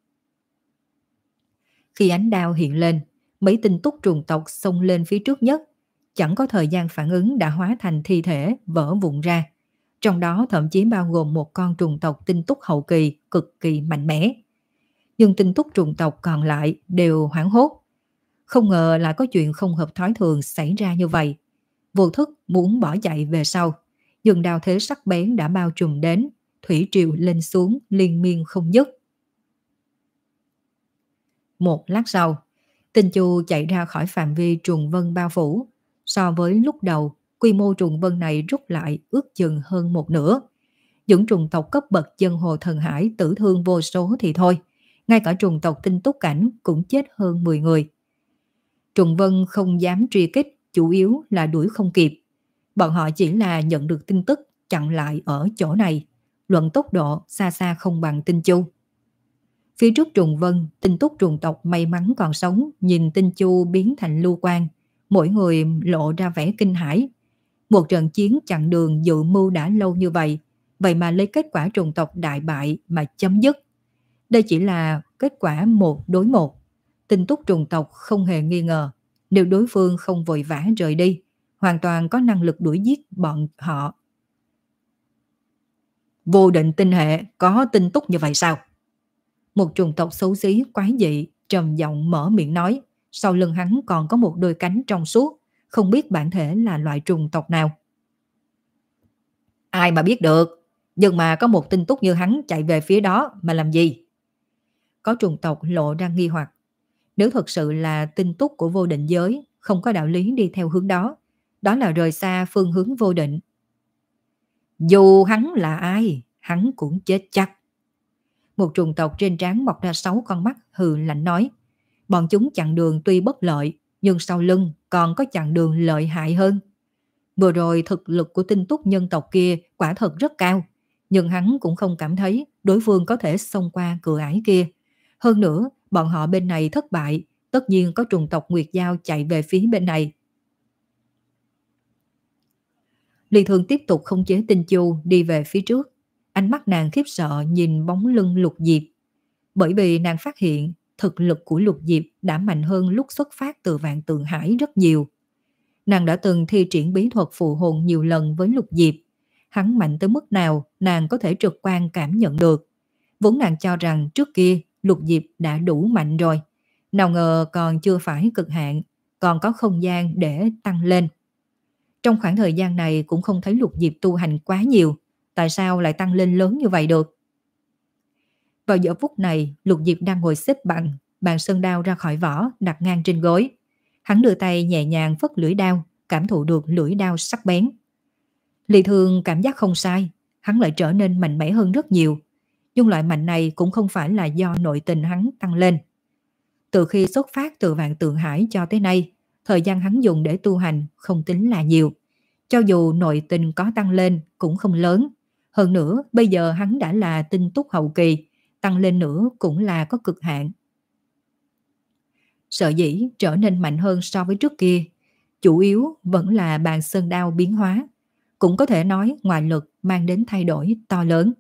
Khi ánh đao hiện lên, mấy tinh túc trùng tộc xông lên phía trước nhất, chẳng có thời gian phản ứng đã hóa thành thi thể vỡ vụn ra. Trong đó thậm chí bao gồm một con trùng tộc tinh túc hậu kỳ cực kỳ mạnh mẽ. Nhưng tinh túc trùng tộc còn lại đều hoảng hốt. Không ngờ lại có chuyện không hợp thói thường xảy ra như vậy. Vô thức muốn bỏ chạy về sau, nhưng đao thế sắc bén đã bao trùm đến, thủy triều lên xuống liên miên không dứt. Một lát sau, Tinh Chu chạy ra khỏi phạm vi trùng vân bao phủ. So với lúc đầu, quy mô trùng vân này rút lại ước chừng hơn một nửa. Những trùng tộc cấp bậc dân hồ thần hải tử thương vô số thì thôi, ngay cả trùng tộc tinh túc cảnh cũng chết hơn mười người. Trùng vân không dám truy kích, chủ yếu là đuổi không kịp. Bọn họ chỉ là nhận được tin tức chặn lại ở chỗ này, luận tốc độ xa xa không bằng Tinh Chu. Phía trước trùng vân, tinh túc trùng tộc may mắn còn sống, nhìn Tinh Chu biến thành lưu quang, mỗi người lộ ra vẻ kinh hãi. Một trận chiến chặn đường dự mưu đã lâu như vậy, vậy mà lấy kết quả trùng tộc đại bại mà chấm dứt. Đây chỉ là kết quả một đối một. Tinh túc trùng tộc không hề nghi ngờ, nếu đối phương không vội vã rời đi, hoàn toàn có năng lực đuổi giết bọn họ. Vô Định tinh hệ có tinh túc như vậy sao? Một trùng tộc xấu xí quái dị trầm giọng mở miệng nói, sau lưng hắn còn có một đôi cánh trong suốt, không biết bản thể là loại trùng tộc nào. Ai mà biết được, nhưng mà có một tinh túc như hắn chạy về phía đó mà làm gì? Có trùng tộc lộ ra nghi hoặc. Nếu thật sự là tinh túc của vô định giới, không có đạo lý đi theo hướng đó, đó là rời xa phương hướng vô định. Dù hắn là ai, hắn cũng chết chắc. Một trùng tộc trên trán mọc ra sáu con mắt hừ lạnh nói, bọn chúng chặn đường tuy bất lợi, nhưng sau lưng còn có chặn đường lợi hại hơn. Vừa rồi thực lực của tinh túc nhân tộc kia quả thật rất cao, nhưng hắn cũng không cảm thấy đối phương có thể xông qua cửa ải kia. Hơn nữa, bọn họ bên này thất bại, tất nhiên có trùng tộc Nguyệt Giao chạy về phía bên này. Lý Thương tiếp tục khống chế Tinh Chu đi về phía trước. Ánh mắt nàng khiếp sợ nhìn bóng lưng Lục Diệp. Bởi vì nàng phát hiện thực lực của Lục Diệp đã mạnh hơn lúc xuất phát từ Vạn Tượng Hải rất nhiều. Nàng đã từng thi triển bí thuật phù hồn nhiều lần với Lục Diệp. Hắn mạnh tới mức nào nàng có thể trực quan cảm nhận được. Vốn nàng cho rằng trước kia Lục Diệp đã đủ mạnh rồi. Nào ngờ còn chưa phải cực hạn, còn có không gian để tăng lên. Trong khoảng thời gian này cũng không thấy Lục Diệp tu hành quá nhiều. Tại sao lại tăng lên lớn như vậy được? Vào giờ phút này, Lục Diệp đang ngồi xếp bằng, bàn sơn đao ra khỏi vỏ, đặt ngang trên gối. Hắn đưa tay nhẹ nhàng phất lưỡi đao, cảm thụ được lưỡi đao sắc bén. Lý Thương cảm giác không sai, hắn lại trở nên mạnh mẽ hơn rất nhiều. Nhưng loại mạnh này cũng không phải là do nội tình hắn tăng lên. Từ khi xuất phát từ Vạn Tượng Hải cho tới nay, thời gian hắn dùng để tu hành không tính là nhiều. Cho dù nội tình có tăng lên cũng không lớn. Hơn nữa, bây giờ hắn đã là tinh túc hậu kỳ, tăng lên nữa cũng là có cực hạn. Sở dĩ trở nên mạnh hơn so với trước kia, chủ yếu vẫn là bàn sơn đao biến hóa. Cũng có thể nói ngoại lực mang đến thay đổi to lớn.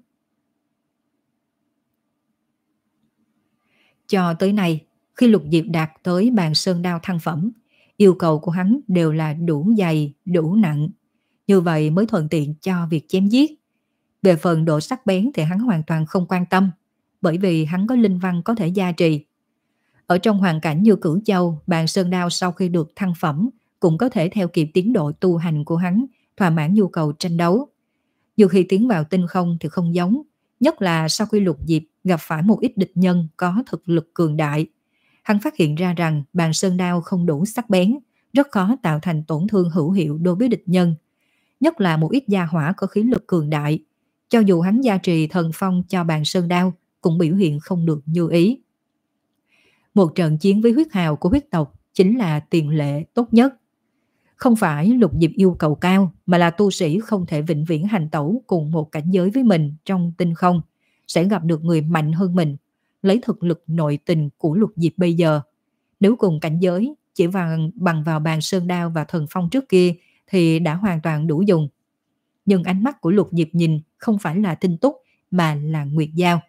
Cho tới nay, khi Lục Diệp đạt tới bàn sơn đao thăng phẩm, yêu cầu của hắn đều là đủ dày, đủ nặng. như vậy mới thuận tiện cho việc chém giết. Về phần độ sắc bén thì hắn hoàn toàn không quan tâm, bởi vì hắn có linh văn có thể gia trì. Ở trong hoàn cảnh như Cửu Châu, bàn sơn đao sau khi được thăng phẩm cũng có thể theo kịp tiến độ tu hành của hắn, thỏa mãn nhu cầu tranh đấu. Dù khi tiến vào tinh không thì không giống, nhất là sau khi Lục Diệp gặp phải một ít địch nhân có thực lực cường đại. Hắn phát hiện ra rằng bàn sơn đao không đủ sắc bén, rất khó tạo thành tổn thương hữu hiệu đối với địch nhân, nhất là một ít gia hỏa có khí lực cường đại. Cho dù hắn gia trì thần phong cho bàn sơn đao, cũng biểu hiện không được như ý. Một trận chiến với huyết hào của huyết tộc chính là tiền lệ tốt nhất. Không phải Lục Diệp yêu cầu cao, mà là tu sĩ không thể vĩnh viễn hành tẩu cùng một cảnh giới với mình trong tinh không, sẽ gặp được người mạnh hơn mình. Lấy thực lực nội tình của Lục Diệp bây giờ, nếu cùng cảnh giới chỉ bằng, bằng vào bàn sơn đao và thần phong trước kia thì đã hoàn toàn đủ dùng. Nhưng ánh mắt của Lục Diệp nhìn không phải là tinh túc mà là nguyệt dao.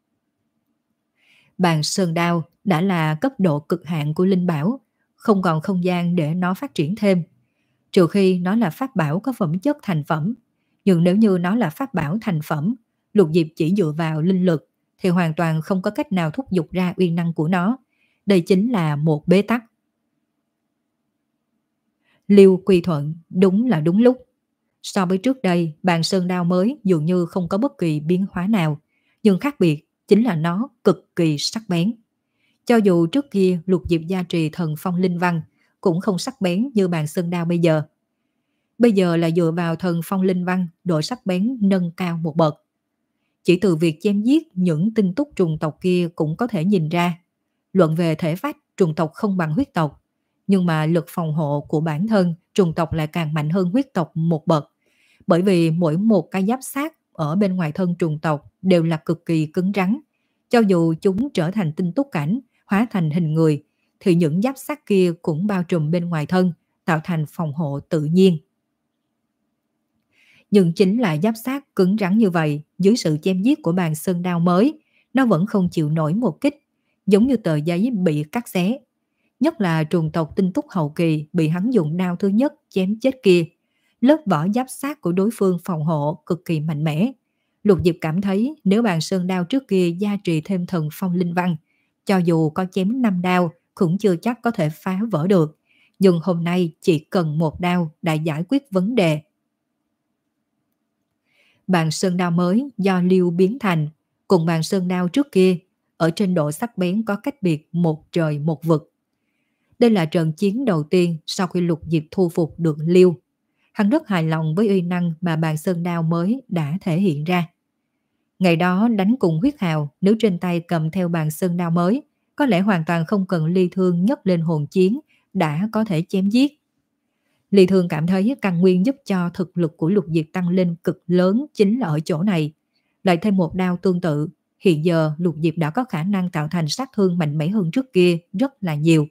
Bàn sơn đao đã là cấp độ cực hạn của linh bảo, không còn không gian để nó phát triển thêm. Trừ khi nó là pháp bảo có phẩm chất thành phẩm. Nhưng nếu như nó là pháp bảo thành phẩm, Lục Diệp chỉ dựa vào linh lực thì hoàn toàn không có cách nào thúc giục ra uy năng của nó. Đây chính là một bế tắc. Liêu Quy Thuận đúng là đúng lúc. So với trước đây, bàn sơn đao mới dường như không có bất kỳ biến hóa nào, nhưng khác biệt chính là nó cực kỳ sắc bén. Cho dù trước kia Lục Diệp gia trì thần phong linh văn cũng không sắc bén như bàn sơn đao bây giờ. Bây giờ là dựa vào thần phong linh văn, độ sắc bén nâng cao một bậc. Chỉ từ việc chém giết những tinh túc trùng tộc kia cũng có thể nhìn ra. Luận về thể phách, trùng tộc không bằng huyết tộc, nhưng mà lực phòng hộ của bản thân trùng tộc lại càng mạnh hơn huyết tộc một bậc. Bởi vì mỗi một cái giáp xác ở bên ngoài thân trùng tộc đều là cực kỳ cứng rắn. Cho dù chúng trở thành tinh túc cảnh, hóa thành hình người, thì những giáp xác kia cũng bao trùm bên ngoài thân, tạo thành phòng hộ tự nhiên. Nhưng chính là giáp xác cứng rắn như vậy, dưới sự chém giết của bàn sơn đao mới, nó vẫn không chịu nổi một kích, giống như tờ giấy bị cắt xé. Nhất là trùng tộc tinh túc hậu kỳ bị hắn dùng đao thứ nhất chém chết kia. Lớp vỏ giáp xác của đối phương phòng hộ cực kỳ mạnh mẽ. Lục Diệp cảm thấy nếu bàn sơn đao trước kia gia trì thêm thần phong linh văn, cho dù có chém năm đao cũng chưa chắc có thể phá vỡ được. Nhưng hôm nay chỉ cần một đao đã giải quyết vấn đề. Bàn sơn đao mới do Liêu biến thành, cùng bàn sơn đao trước kia, ở trên độ sắc bén có cách biệt một trời một vực. Đây là trận chiến đầu tiên sau khi Lục Diệp thu phục được Liêu. Hắn rất hài lòng với uy năng mà bàn sơn đao mới đã thể hiện ra. Ngày đó đánh cùng huyết hào, nếu trên tay cầm theo bàn sơn đao mới, có lẽ hoàn toàn không cần Ly Thương nhấc lên hồn chiến, đã có thể chém giết. Ly Thương cảm thấy căn nguyên giúp cho thực lực của Lục Diệp tăng lên cực lớn chính là ở chỗ này. Lại thêm một đao tương tự, hiện giờ Lục Diệp đã có khả năng tạo thành sát thương mạnh mẽ hơn trước kia rất là nhiều.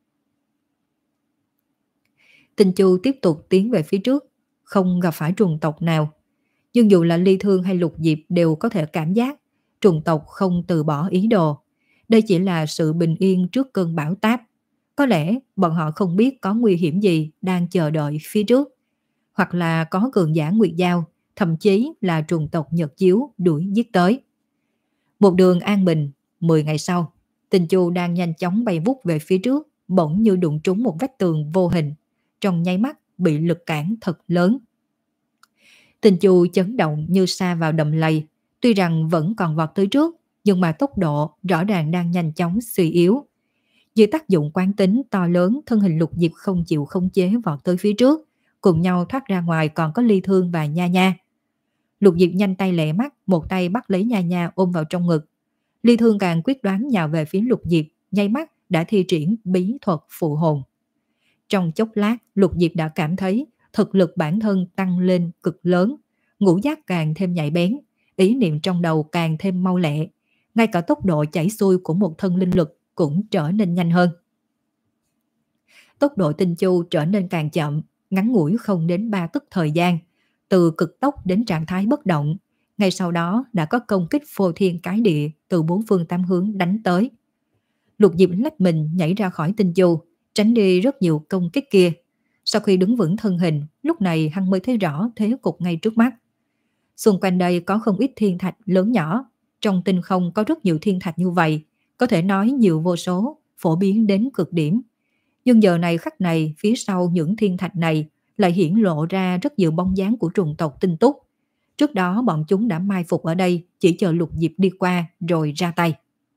Tinh Chu tiếp tục tiến về phía trước, không gặp phải trùng tộc nào. Nhưng dù là Ly Thương hay Lục Diệp đều có thể cảm giác trùng tộc không từ bỏ ý đồ. Đây chỉ là sự bình yên trước cơn bão táp. Có lẽ bọn họ không biết có nguy hiểm gì đang chờ đợi phía trước. Hoặc là có cường giả nguyệt giao, thậm chí là trùng tộc Nhật Chiếu đuổi giết tới. Một đường an bình, mười ngày sau, Tinh Chu đang nhanh chóng bay vút về phía trước, bỗng như đụng trúng một vách tường vô hình. Trong nháy mắt bị lực cản thật lớn. Tinh Chu chấn động như sa vào đầm lầy, tuy rằng vẫn còn vọt tới trước, nhưng mà tốc độ rõ ràng đang nhanh chóng suy yếu. Dưới tác dụng quán tính to lớn, thân hình Lục Diệp không chịu khống chế vọt tới phía trước, cùng nhau thoát ra ngoài còn có Ly Thương và Nha Nha. Lục Diệp nhanh tay lẹ mắt, một tay bắt lấy Nha Nha ôm vào trong ngực. Ly Thương càng quyết đoán nhào về phía Lục Diệp, nháy mắt đã thi triển bí thuật phụ hồn. Trong chốc lát, Lục Diệp đã cảm thấy thực lực bản thân tăng lên cực lớn, ngũ giác càng thêm nhạy bén, ý niệm trong đầu càng thêm mau lẹ, ngay cả tốc độ chảy xuôi của một thân linh lực cũng trở nên nhanh hơn. Tốc độ Tinh Chu trở nên càng chậm, ngắn ngủi không đến ba tức thời gian, từ cực tốc đến trạng thái bất động, ngay sau đó đã có công kích phô thiên cái địa từ bốn phương tám hướng đánh tới. Lục Diệp lách mình nhảy ra khỏi Tinh Chu, tránh đi rất nhiều công kích kia. Sau khi đứng vững thân hình, lúc này hắn mới thấy rõ thế cục ngay trước mắt. Xung quanh đây có không ít thiên thạch lớn nhỏ. Trong tinh không có rất nhiều thiên thạch như vậy, có thể nói nhiều vô số, phổ biến đến cực điểm. Nhưng giờ này khắc này, phía sau những thiên thạch này lại hiển lộ ra rất nhiều bóng dáng của trùng tộc Tinh Túc. Trước đó bọn chúng đã mai phục ở đây, chỉ chờ Lục Diệp đi qua rồi ra tay.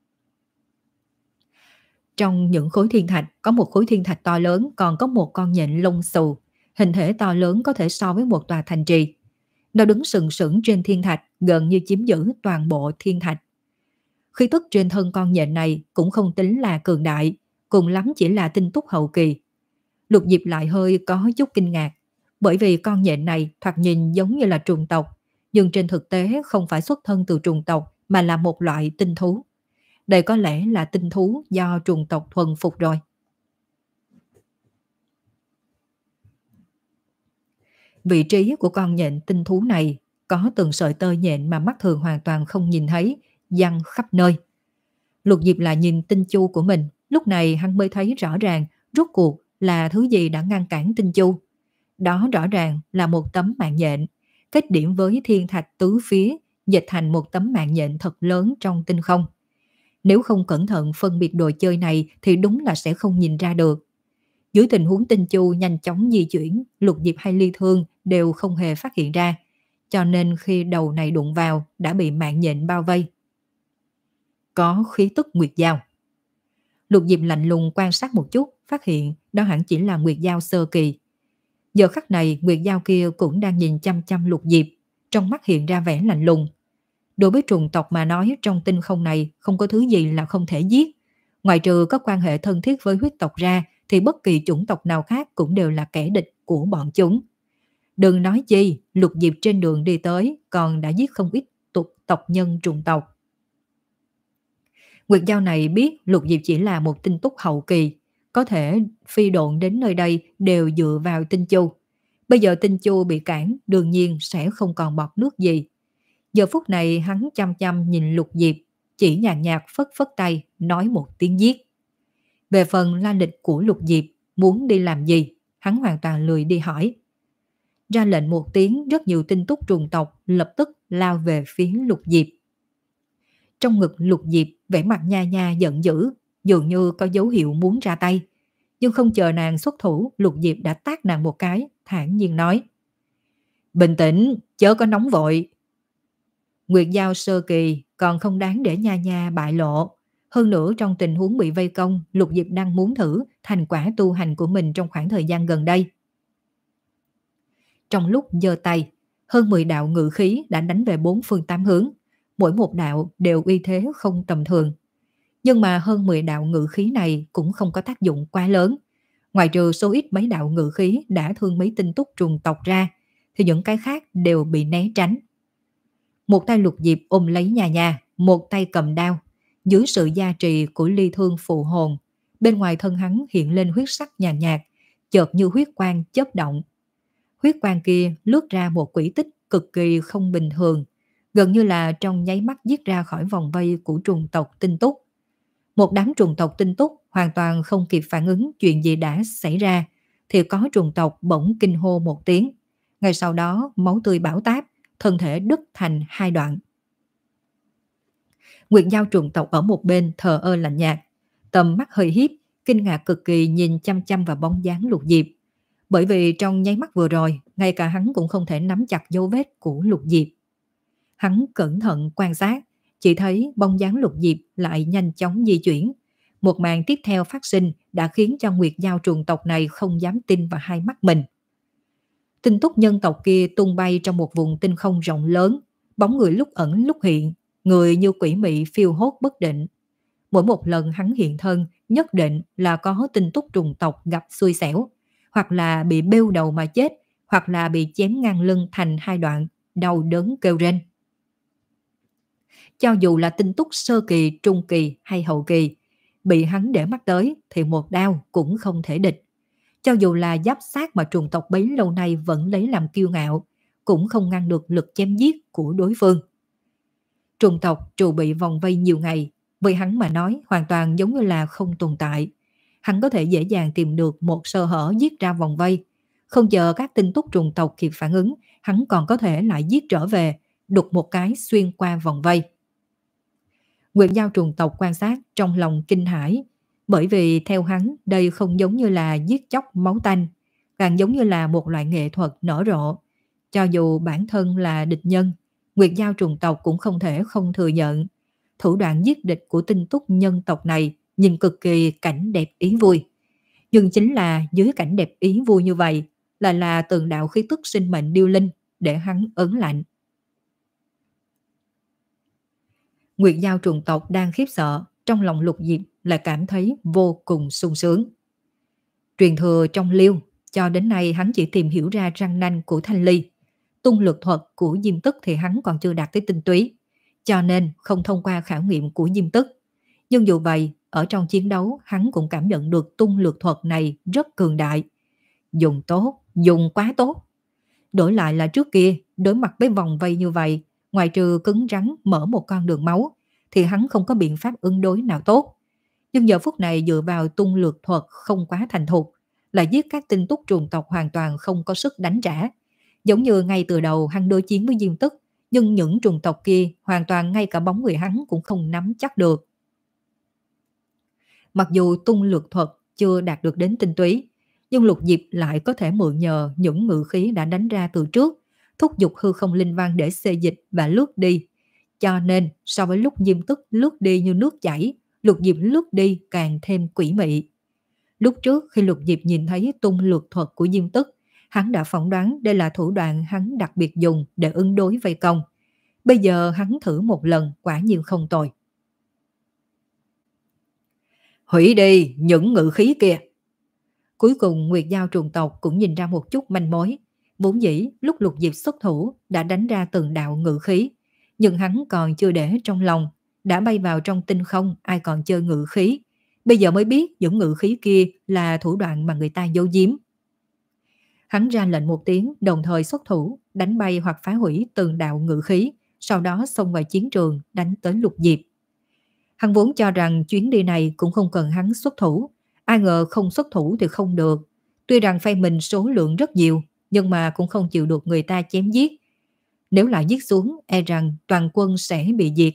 Trong những khối thiên thạch, có một khối thiên thạch to lớn, còn có một con nhện lông xù, hình thể to lớn có thể so với một tòa thành trì. Nó đứng sừng sững trên thiên thạch, gần như chiếm giữ toàn bộ thiên thạch. Khí tức trên thân con nhện này cũng không tính là cường đại, cùng lắm chỉ là tinh túc hậu kỳ. Lục Diệp lại hơi có chút kinh ngạc, bởi vì con nhện này thoạt nhìn giống như là trùng tộc, nhưng trên thực tế không phải xuất thân từ trùng tộc mà là một loại tinh thú. Đây có lẽ là tinh thú do trùng tộc thuần phục rồi. Vị trí của con nhện tinh thú này có từng sợi tơ nhện mà mắt thường hoàn toàn không nhìn thấy, giăng khắp nơi. Lục Diệp lại nhìn tinh chu của mình, lúc này hắn mới thấy rõ ràng rốt cuộc là thứ gì đã ngăn cản tinh chu. Đó rõ ràng là một tấm mạng nhện, kết điểm với thiên thạch tứ phía, dịch thành một tấm mạng nhện thật lớn trong tinh không. Nếu không cẩn thận phân biệt đồ chơi này thì đúng là sẽ không nhìn ra được. Dưới tình huống tinh chu nhanh chóng di chuyển, Lục Diệp hay Ly Thương đều không hề phát hiện ra, cho nên khi đầu này đụng vào đã bị mạng nhện bao vây. Có khí tức nguyệt dao. Lục Diệp lạnh lùng quan sát một chút, phát hiện đó hẳn chỉ là nguyệt dao sơ kỳ. Giờ khắc này nguyệt dao kia cũng đang nhìn chăm chăm Lục Diệp, trong mắt hiện ra vẻ lạnh lùng. Đối với trùng tộc mà nói, trong tinh không này không có thứ gì là không thể giết. Ngoại trừ có quan hệ thân thiết với huyết tộc ra thì bất kỳ chủng tộc nào khác cũng đều là kẻ địch của bọn chúng. Đừng nói chi, Lục Diệp trên đường đi tới còn đã giết không ít tục tộc nhân trùng tộc. Nguyệt Giao này biết Lục Diệp chỉ là một tinh túc hậu kỳ, có thể phi độn đến nơi đây đều dựa vào tinh chu. Bây giờ tinh chu bị cản, đương nhiên sẽ không còn bọt nước gì. Giờ phút này hắn chăm chăm nhìn Lục Diệp, chỉ nhàn nhạt phất phất tay, nói một tiếng giết. Về phần la lịch của Lục Diệp, muốn đi làm gì, hắn hoàn toàn lười đi hỏi. Ra lệnh một tiếng, rất nhiều tinh túc trùng tộc lập tức lao về phía Lục Diệp. Trong ngực Lục Diệp, vẻ mặt nha nha giận dữ, dường như có dấu hiệu muốn ra tay. Nhưng không chờ nàng xuất thủ, Lục Diệp đã tát nàng một cái, thản nhiên nói. Bình tĩnh, chớ có nóng vội. Nguyệt Giao sơ kỳ còn không đáng để nha nha bại lộ. Hơn nữa trong tình huống bị vây công, Lục Diệp đang muốn thử thành quả tu hành của mình trong khoảng thời gian gần đây. Trong lúc giơ tay, hơn mười đạo ngự khí đã đánh về bốn phương tám hướng. Mỗi một đạo đều uy thế không tầm thường. Nhưng mà hơn mười đạo ngự khí này cũng không có tác dụng quá lớn. Ngoài trừ số ít mấy đạo ngự khí đã thương mấy tinh túc trùng tộc ra, thì những cái khác đều bị né tránh. Một tay Lục Diệp ôm lấy nha nha, một tay cầm đao. Dưới sự gia trì của ly thương phụ hồn, bên ngoài thân hắn hiện lên huyết sắc nhàn nhạt, chợt như huyết quang chớp động. Huyết quang kia lướt ra một quỹ tích cực kỳ không bình thường, gần như là trong nháy mắt giết ra khỏi vòng vây của trùng tộc tinh túc. Một đám trùng tộc tinh túc hoàn toàn không kịp phản ứng chuyện gì đã xảy ra, thì có trùng tộc bỗng kinh hô một tiếng. Ngay sau đó máu tươi bão táp, thân thể đứt thành hai đoạn. Nguyệt Giao trùng tộc ở một bên thờ ơ lạnh nhạt, tầm mắt hơi hiếp, kinh ngạc cực kỳ nhìn chăm chăm vào bóng dáng Lục Diệp. Bởi vì trong nháy mắt vừa rồi, ngay cả hắn cũng không thể nắm chặt dấu vết của Lục Diệp. Hắn cẩn thận quan sát, chỉ thấy bóng dáng Lục Diệp lại nhanh chóng di chuyển. Một màn tiếp theo phát sinh đã khiến cho Nguyệt Giao trùng tộc này không dám tin vào hai mắt mình. Tinh túc nhân tộc kia tung bay trong một vùng tinh không rộng lớn, bóng người lúc ẩn lúc hiện, người như quỷ mị phiêu hốt bất định. Mỗi một lần hắn hiện thân, nhất định là có tinh túc trùng tộc gặp xui xẻo, hoặc là bị bêu đầu mà chết, hoặc là bị chém ngang lưng thành hai đoạn, đau đớn kêu rên. Cho dù là tinh túc sơ kỳ, trung kỳ hay hậu kỳ, bị hắn để mắt tới thì một đao cũng không thể địch. Cho dù là giáp sát mà trùng tộc bấy lâu nay vẫn lấy làm kiêu ngạo, cũng không ngăn được lực chém giết của đối phương. Trùng tộc trù bị vòng vây nhiều ngày, với hắn mà nói hoàn toàn giống như là không tồn tại. Hắn có thể dễ dàng tìm được một sơ hở giết ra vòng vây, Không chờ các tinh túc trùng tộc kịp phản ứng, hắn còn có thể lại giết trở về, đục một cái xuyên qua vòng vây. Nguyệt Giao trùng tộc quan sát trong lòng kinh hãi, bởi vì theo hắn đây không giống như là giết chóc máu tanh, càng giống như là một loại nghệ thuật nở rộ. Cho dù bản thân là địch nhân, Nguyệt Giao trùng tộc cũng không thể không thừa nhận. Thủ đoạn giết địch của tinh túc nhân tộc này nhìn cực kỳ cảnh đẹp ý vui. Nhưng chính là dưới cảnh đẹp ý vui như vậy, là là từng đạo khí tức sinh mệnh điêu linh để hắn ấn lạnh. Nguyệt Giao trùng tộc đang khiếp sợ, trong lòng Lục Diệp lại cảm thấy vô cùng sung sướng. Truyền thừa trong Liêu, cho đến nay hắn chỉ tìm hiểu ra răng nanh của Thanh Ly. Tung lực thuật của Diêm Tức thì hắn còn chưa đạt tới tinh túy, cho nên không thông qua khảo nghiệm của Diêm Tức. Nhưng dù vậy, ở trong chiến đấu hắn cũng cảm nhận được tung lực thuật này rất cường đại. Dùng tốt, dùng quá tốt. Đổi lại là trước kia, đối mặt với vòng vây như vậy, ngoài trừ cứng rắn mở một con đường máu, thì hắn không có biện pháp ứng đối nào tốt. Nhưng giờ phút này dựa vào tung lược thuật không quá thành thục, là giết các tinh túc trùng tộc hoàn toàn không có sức đánh trả. Giống như ngay từ đầu hắn đối chiến với Diêm Tức, nhưng những trùng tộc kia hoàn toàn ngay cả bóng người hắn cũng không nắm chắc được. Mặc dù tung lược thuật chưa đạt được đến tinh túy, nhưng Lục Diệp lại có thể mượn nhờ những ngự khí đã đánh ra từ trước, thúc giục hư không linh văn để xê dịch và lướt đi. Cho nên so với lúc Diêm Tức lướt đi như nước chảy, Lục Diệp lướt đi càng thêm quỷ mị. Lúc trước khi Lục Diệp nhìn thấy tung lược thuật của Diêm Tức, hắn đã phỏng đoán đây là thủ đoạn hắn đặc biệt dùng để ứng đối vây công. Bây giờ hắn thử một lần quả nhiên không tồi. Hủy đi những ngự khí kia. Cuối cùng Nguyệt Giao trùng tộc cũng nhìn ra một chút manh mối. Vốn dĩ lúc Lục Diệp xuất thủ đã đánh ra từng đạo ngự khí, nhưng hắn còn chưa để trong lòng, đã bay vào trong tinh không, ai còn chơi ngự khí. Bây giờ mới biết những ngự khí kia là thủ đoạn mà người ta giấu giếm. Hắn ra lệnh một tiếng, đồng thời xuất thủ, đánh bay hoặc phá hủy từng đạo ngự khí, sau đó xông vào chiến trường đánh tới Lục Diệp. Hắn vốn cho rằng chuyến đi này cũng không cần hắn xuất thủ, ai ngờ không xuất thủ thì không được. Tuy rằng phe mình số lượng rất nhiều, nhưng mà cũng không chịu được người ta chém giết. Nếu lại giết xuống, e rằng toàn quân sẽ bị diệt.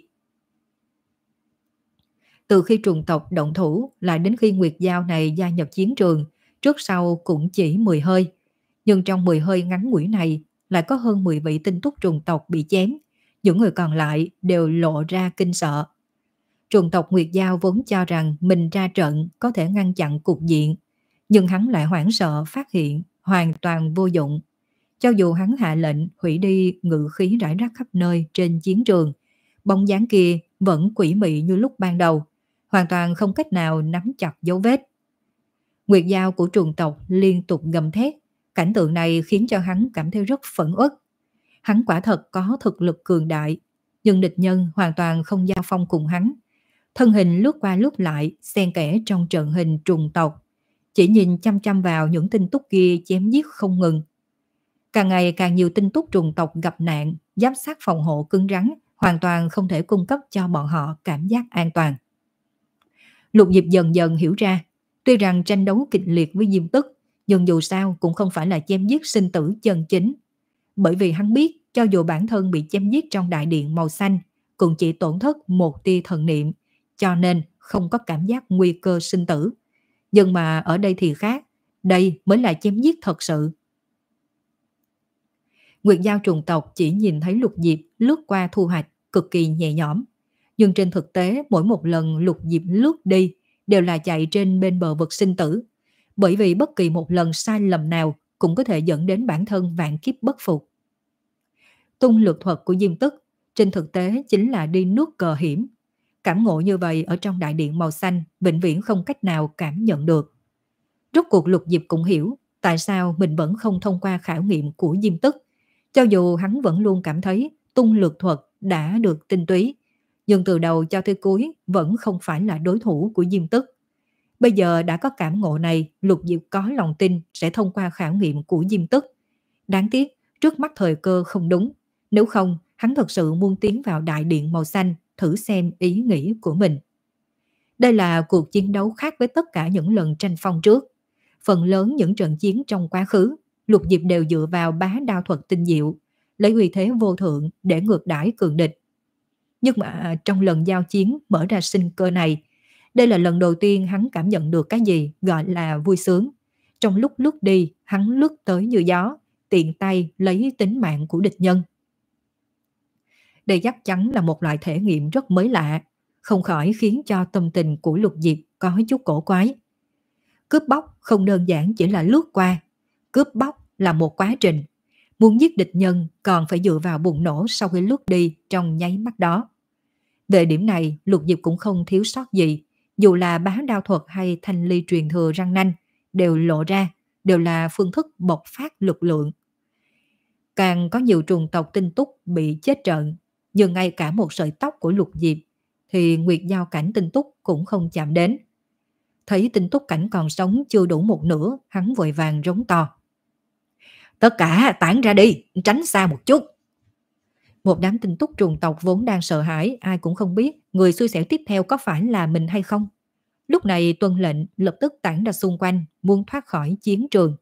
Từ khi trùng tộc động thủ lại đến khi Nguyệt Giao này gia nhập chiến trường, trước sau cũng chỉ mười hơi. Nhưng trong mười hơi ngắn ngủi này lại có hơn mười vị tinh túc trùng tộc bị chém. Những người còn lại đều lộ ra kinh sợ. Trùng tộc Nguyệt Giao vốn cho rằng mình ra trận có thể ngăn chặn cục diện, nhưng hắn lại hoảng sợ phát hiện hoàn toàn vô dụng. Cho dù hắn hạ lệnh hủy đi ngự khí rải rác khắp nơi trên chiến trường, bóng dáng kia vẫn quỷ mị như lúc ban đầu, hoàn toàn không cách nào nắm chặt dấu vết. Nguyệt Giao của trùng tộc liên tục gầm thét, cảnh tượng này khiến cho hắn cảm thấy rất phẫn uất. Hắn quả thật có thực lực cường đại, nhưng địch nhân hoàn toàn không giao phong cùng hắn. Thân hình lướt qua lướt lại, xen kẽ trong trận hình trùng tộc, chỉ nhìn chăm chăm vào những tinh túc kia chém giết không ngừng. Càng ngày càng nhiều tinh túc trùng tộc gặp nạn, giáp sát phòng hộ cứng rắn, hoàn toàn không thể cung cấp cho bọn họ cảm giác an toàn. Lục Diệp dần dần hiểu ra, tuy rằng tranh đấu kịch liệt với Diêm Tức, nhưng dù sao cũng không phải là chém giết sinh tử chân chính. Bởi vì hắn biết, cho dù bản thân bị chém giết trong đại điện màu xanh, cũng chỉ tổn thất một tia thần niệm, cho nên không có cảm giác nguy cơ sinh tử. Nhưng mà ở đây thì khác, đây mới là chém giết thật sự. Nguyệt Giao trùng tộc chỉ nhìn thấy Lục Diệp lướt qua thu hoạch cực kỳ nhẹ nhõm. Nhưng trên thực tế mỗi một lần Lục Diệp lướt đi đều là chạy trên bên bờ vực sinh tử. Bởi vì bất kỳ một lần sai lầm nào cũng có thể dẫn đến bản thân vạn kiếp bất phục. Tung lược thuật của Diêm Tức trên thực tế chính là đi nuốt cờ hiểm. Cảm ngộ như vậy ở trong đại điện màu xanh vĩnh viễn không cách nào cảm nhận được. Rốt cuộc Lục Diệp cũng hiểu tại sao mình vẫn không thông qua khảo nghiệm của Diêm Tức. Cho dù hắn vẫn luôn cảm thấy tung lược thuật đã được tinh túy, nhưng từ đầu cho tới cuối vẫn không phải là đối thủ của Diêm Tức. Bây giờ đã có cảm ngộ này, Lục Diệp có lòng tin sẽ thông qua khảo nghiệm của Diêm Tức. Đáng tiếc, trước mắt thời cơ không đúng. Nếu không, hắn thật sự muốn tiến vào đại điện màu xanh thử xem ý nghĩ của mình. Đây là cuộc chiến đấu khác với tất cả những lần tranh phong trước. Phần lớn những trận chiến trong quá khứ, Lục Diệp đều dựa vào bá đao thuật tinh diệu, lấy uy thế vô thượng để ngược đãi cường địch. Nhưng mà trong lần giao chiến mở ra sinh cơ này, đây là lần đầu tiên hắn cảm nhận được cái gì gọi là vui sướng. Trong lúc lướt đi, hắn lướt tới như gió, tiện tay lấy tính mạng của địch nhân. Đây chắc chắn là một loại thể nghiệm rất mới lạ, không khỏi khiến cho tâm tình của Lục Diệp có chút cổ quái. Cướp bóc không đơn giản chỉ là lướt qua, cướp bóc là một quá trình. Muốn giết địch nhân còn phải dựa vào bùng nổ sau khi lướt đi trong nháy mắt đó. Về điểm này, Lục Diệp cũng không thiếu sót gì, dù là bá đao thuật hay thanh ly truyền thừa răng nanh, đều lộ ra, đều là phương thức bộc phát lực lượng. Càng có nhiều trùng tộc tinh túc bị chết trận, nhưng ngay cả một sợi tóc của Lục Diệp thì Nguyệt Giao cảnh tinh túc cũng không chạm đến. Thấy tinh túc cảnh còn sống chưa đủ một nửa, hắn vội vàng rống to. Tất cả tản ra đi, tránh xa một chút. Một đám tinh túc trùng tộc vốn đang sợ hãi, ai cũng không biết người xui xẻo tiếp theo có phải là mình hay không. Lúc này tuân lệnh lập tức tản ra xung quanh, muốn thoát khỏi chiến trường.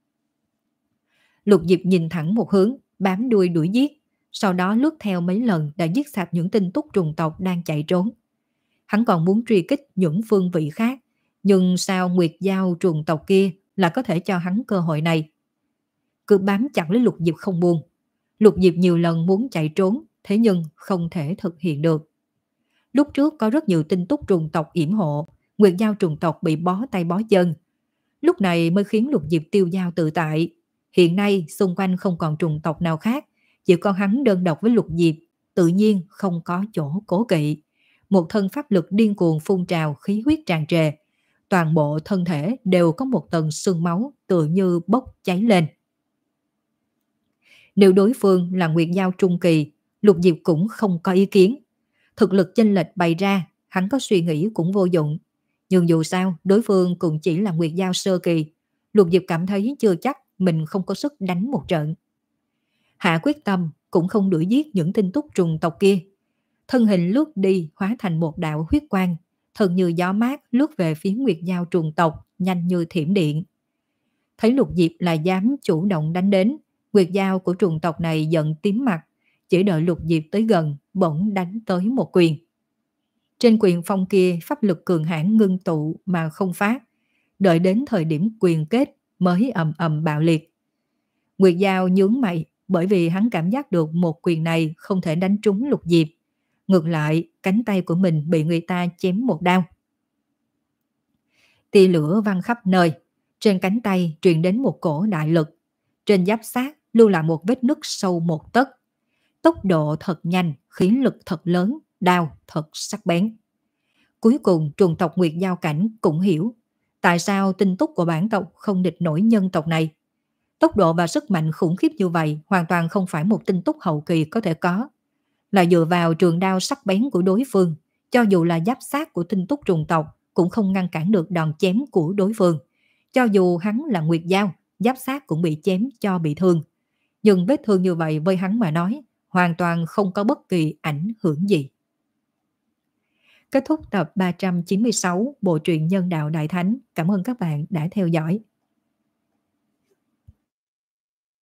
Lục Diệp nhìn thẳng một hướng, bám đuôi đuổi giết, sau đó lướt theo mấy lần đã giết sạch những tinh túc trùng tộc đang chạy trốn. Hắn còn muốn truy kích những phương vị khác, nhưng sao Nguyệt Giao trùng tộc kia là có thể cho hắn cơ hội này. Cứ bám chặt lấy Lục Diệp không buông. Lục Diệp nhiều lần muốn chạy trốn, thế nhưng không thể thực hiện được. Lúc trước có rất nhiều tinh túc trùng tộc yểm hộ, Nguyệt Giao trùng tộc bị bó tay bó chân. Lúc này mới khiến Lục Diệp tiêu dao tự tại. Hiện nay xung quanh không còn trùng tộc nào khác, chỉ còn hắn đơn độc với Lục Diệp, tự nhiên không có chỗ cố kỵ. Một thân pháp lực điên cuồng phun trào, khí huyết tràn trề. Toàn bộ thân thể đều có một tầng xương máu tựa như bốc cháy lên. Nếu đối phương là Nguyệt Giao trung kỳ, Lục Diệp cũng không có ý kiến. Thực lực chênh lệch bày ra, hắn có suy nghĩ cũng vô dụng. Nhưng dù sao, đối phương cũng chỉ là Nguyệt Giao sơ kỳ. Lục Diệp cảm thấy chưa chắc mình không có sức đánh một trận. Hạ quyết tâm cũng không đuổi giết những tinh túc trùng tộc kia. Thân hình lướt đi hóa thành một đạo huyết quang, thân như gió mát lướt về phía Nguyệt Giao trùng tộc, nhanh như thiểm điện. Thấy Lục Diệp là dám chủ động đánh đến, Nguyệt Giao của trùng tộc này giận tím mặt, chỉ đợi Lục Diệp tới gần, bỗng đánh tới một quyền. Trên quyền phong kia pháp lực cường hãn ngưng tụ mà không phát, đợi đến thời điểm quyền kết mới ầm ầm bạo liệt. Nguyệt Giao nhướng mày, bởi vì hắn cảm giác được một quyền này không thể đánh trúng Lục Diệp. Ngược lại, cánh tay của mình bị người ta chém một đao. Tia lửa văng khắp nơi, trên cánh tay truyền đến một cổ đại lực. Trên giáp xác lưu lại một vết nứt sâu một tấc. Tốc độ thật nhanh, khí lực thật lớn, đao thật sắc bén. Cuối cùng trùng tộc Nguyệt Giao cảnh cũng hiểu tại sao tinh túc của bản tộc không địch nổi nhân tộc này. Tốc độ và sức mạnh khủng khiếp như vậy hoàn toàn không phải một tinh túc hậu kỳ có thể có. Là dựa vào trường đao sắc bén của đối phương, cho dù là giáp xác của tinh túc trùng tộc cũng không ngăn cản được đòn chém của đối phương. Cho dù hắn là Nguyệt Giao, giáp xác cũng bị chém cho bị thương. Nhưng vết thương như vậy với hắn mà nói, hoàn toàn không có bất kỳ ảnh hưởng gì. Kết thúc tập ba trăm chín mươi sáu Bộ truyện Nhân đạo Đại Thánh. Cảm ơn các bạn đã theo dõi.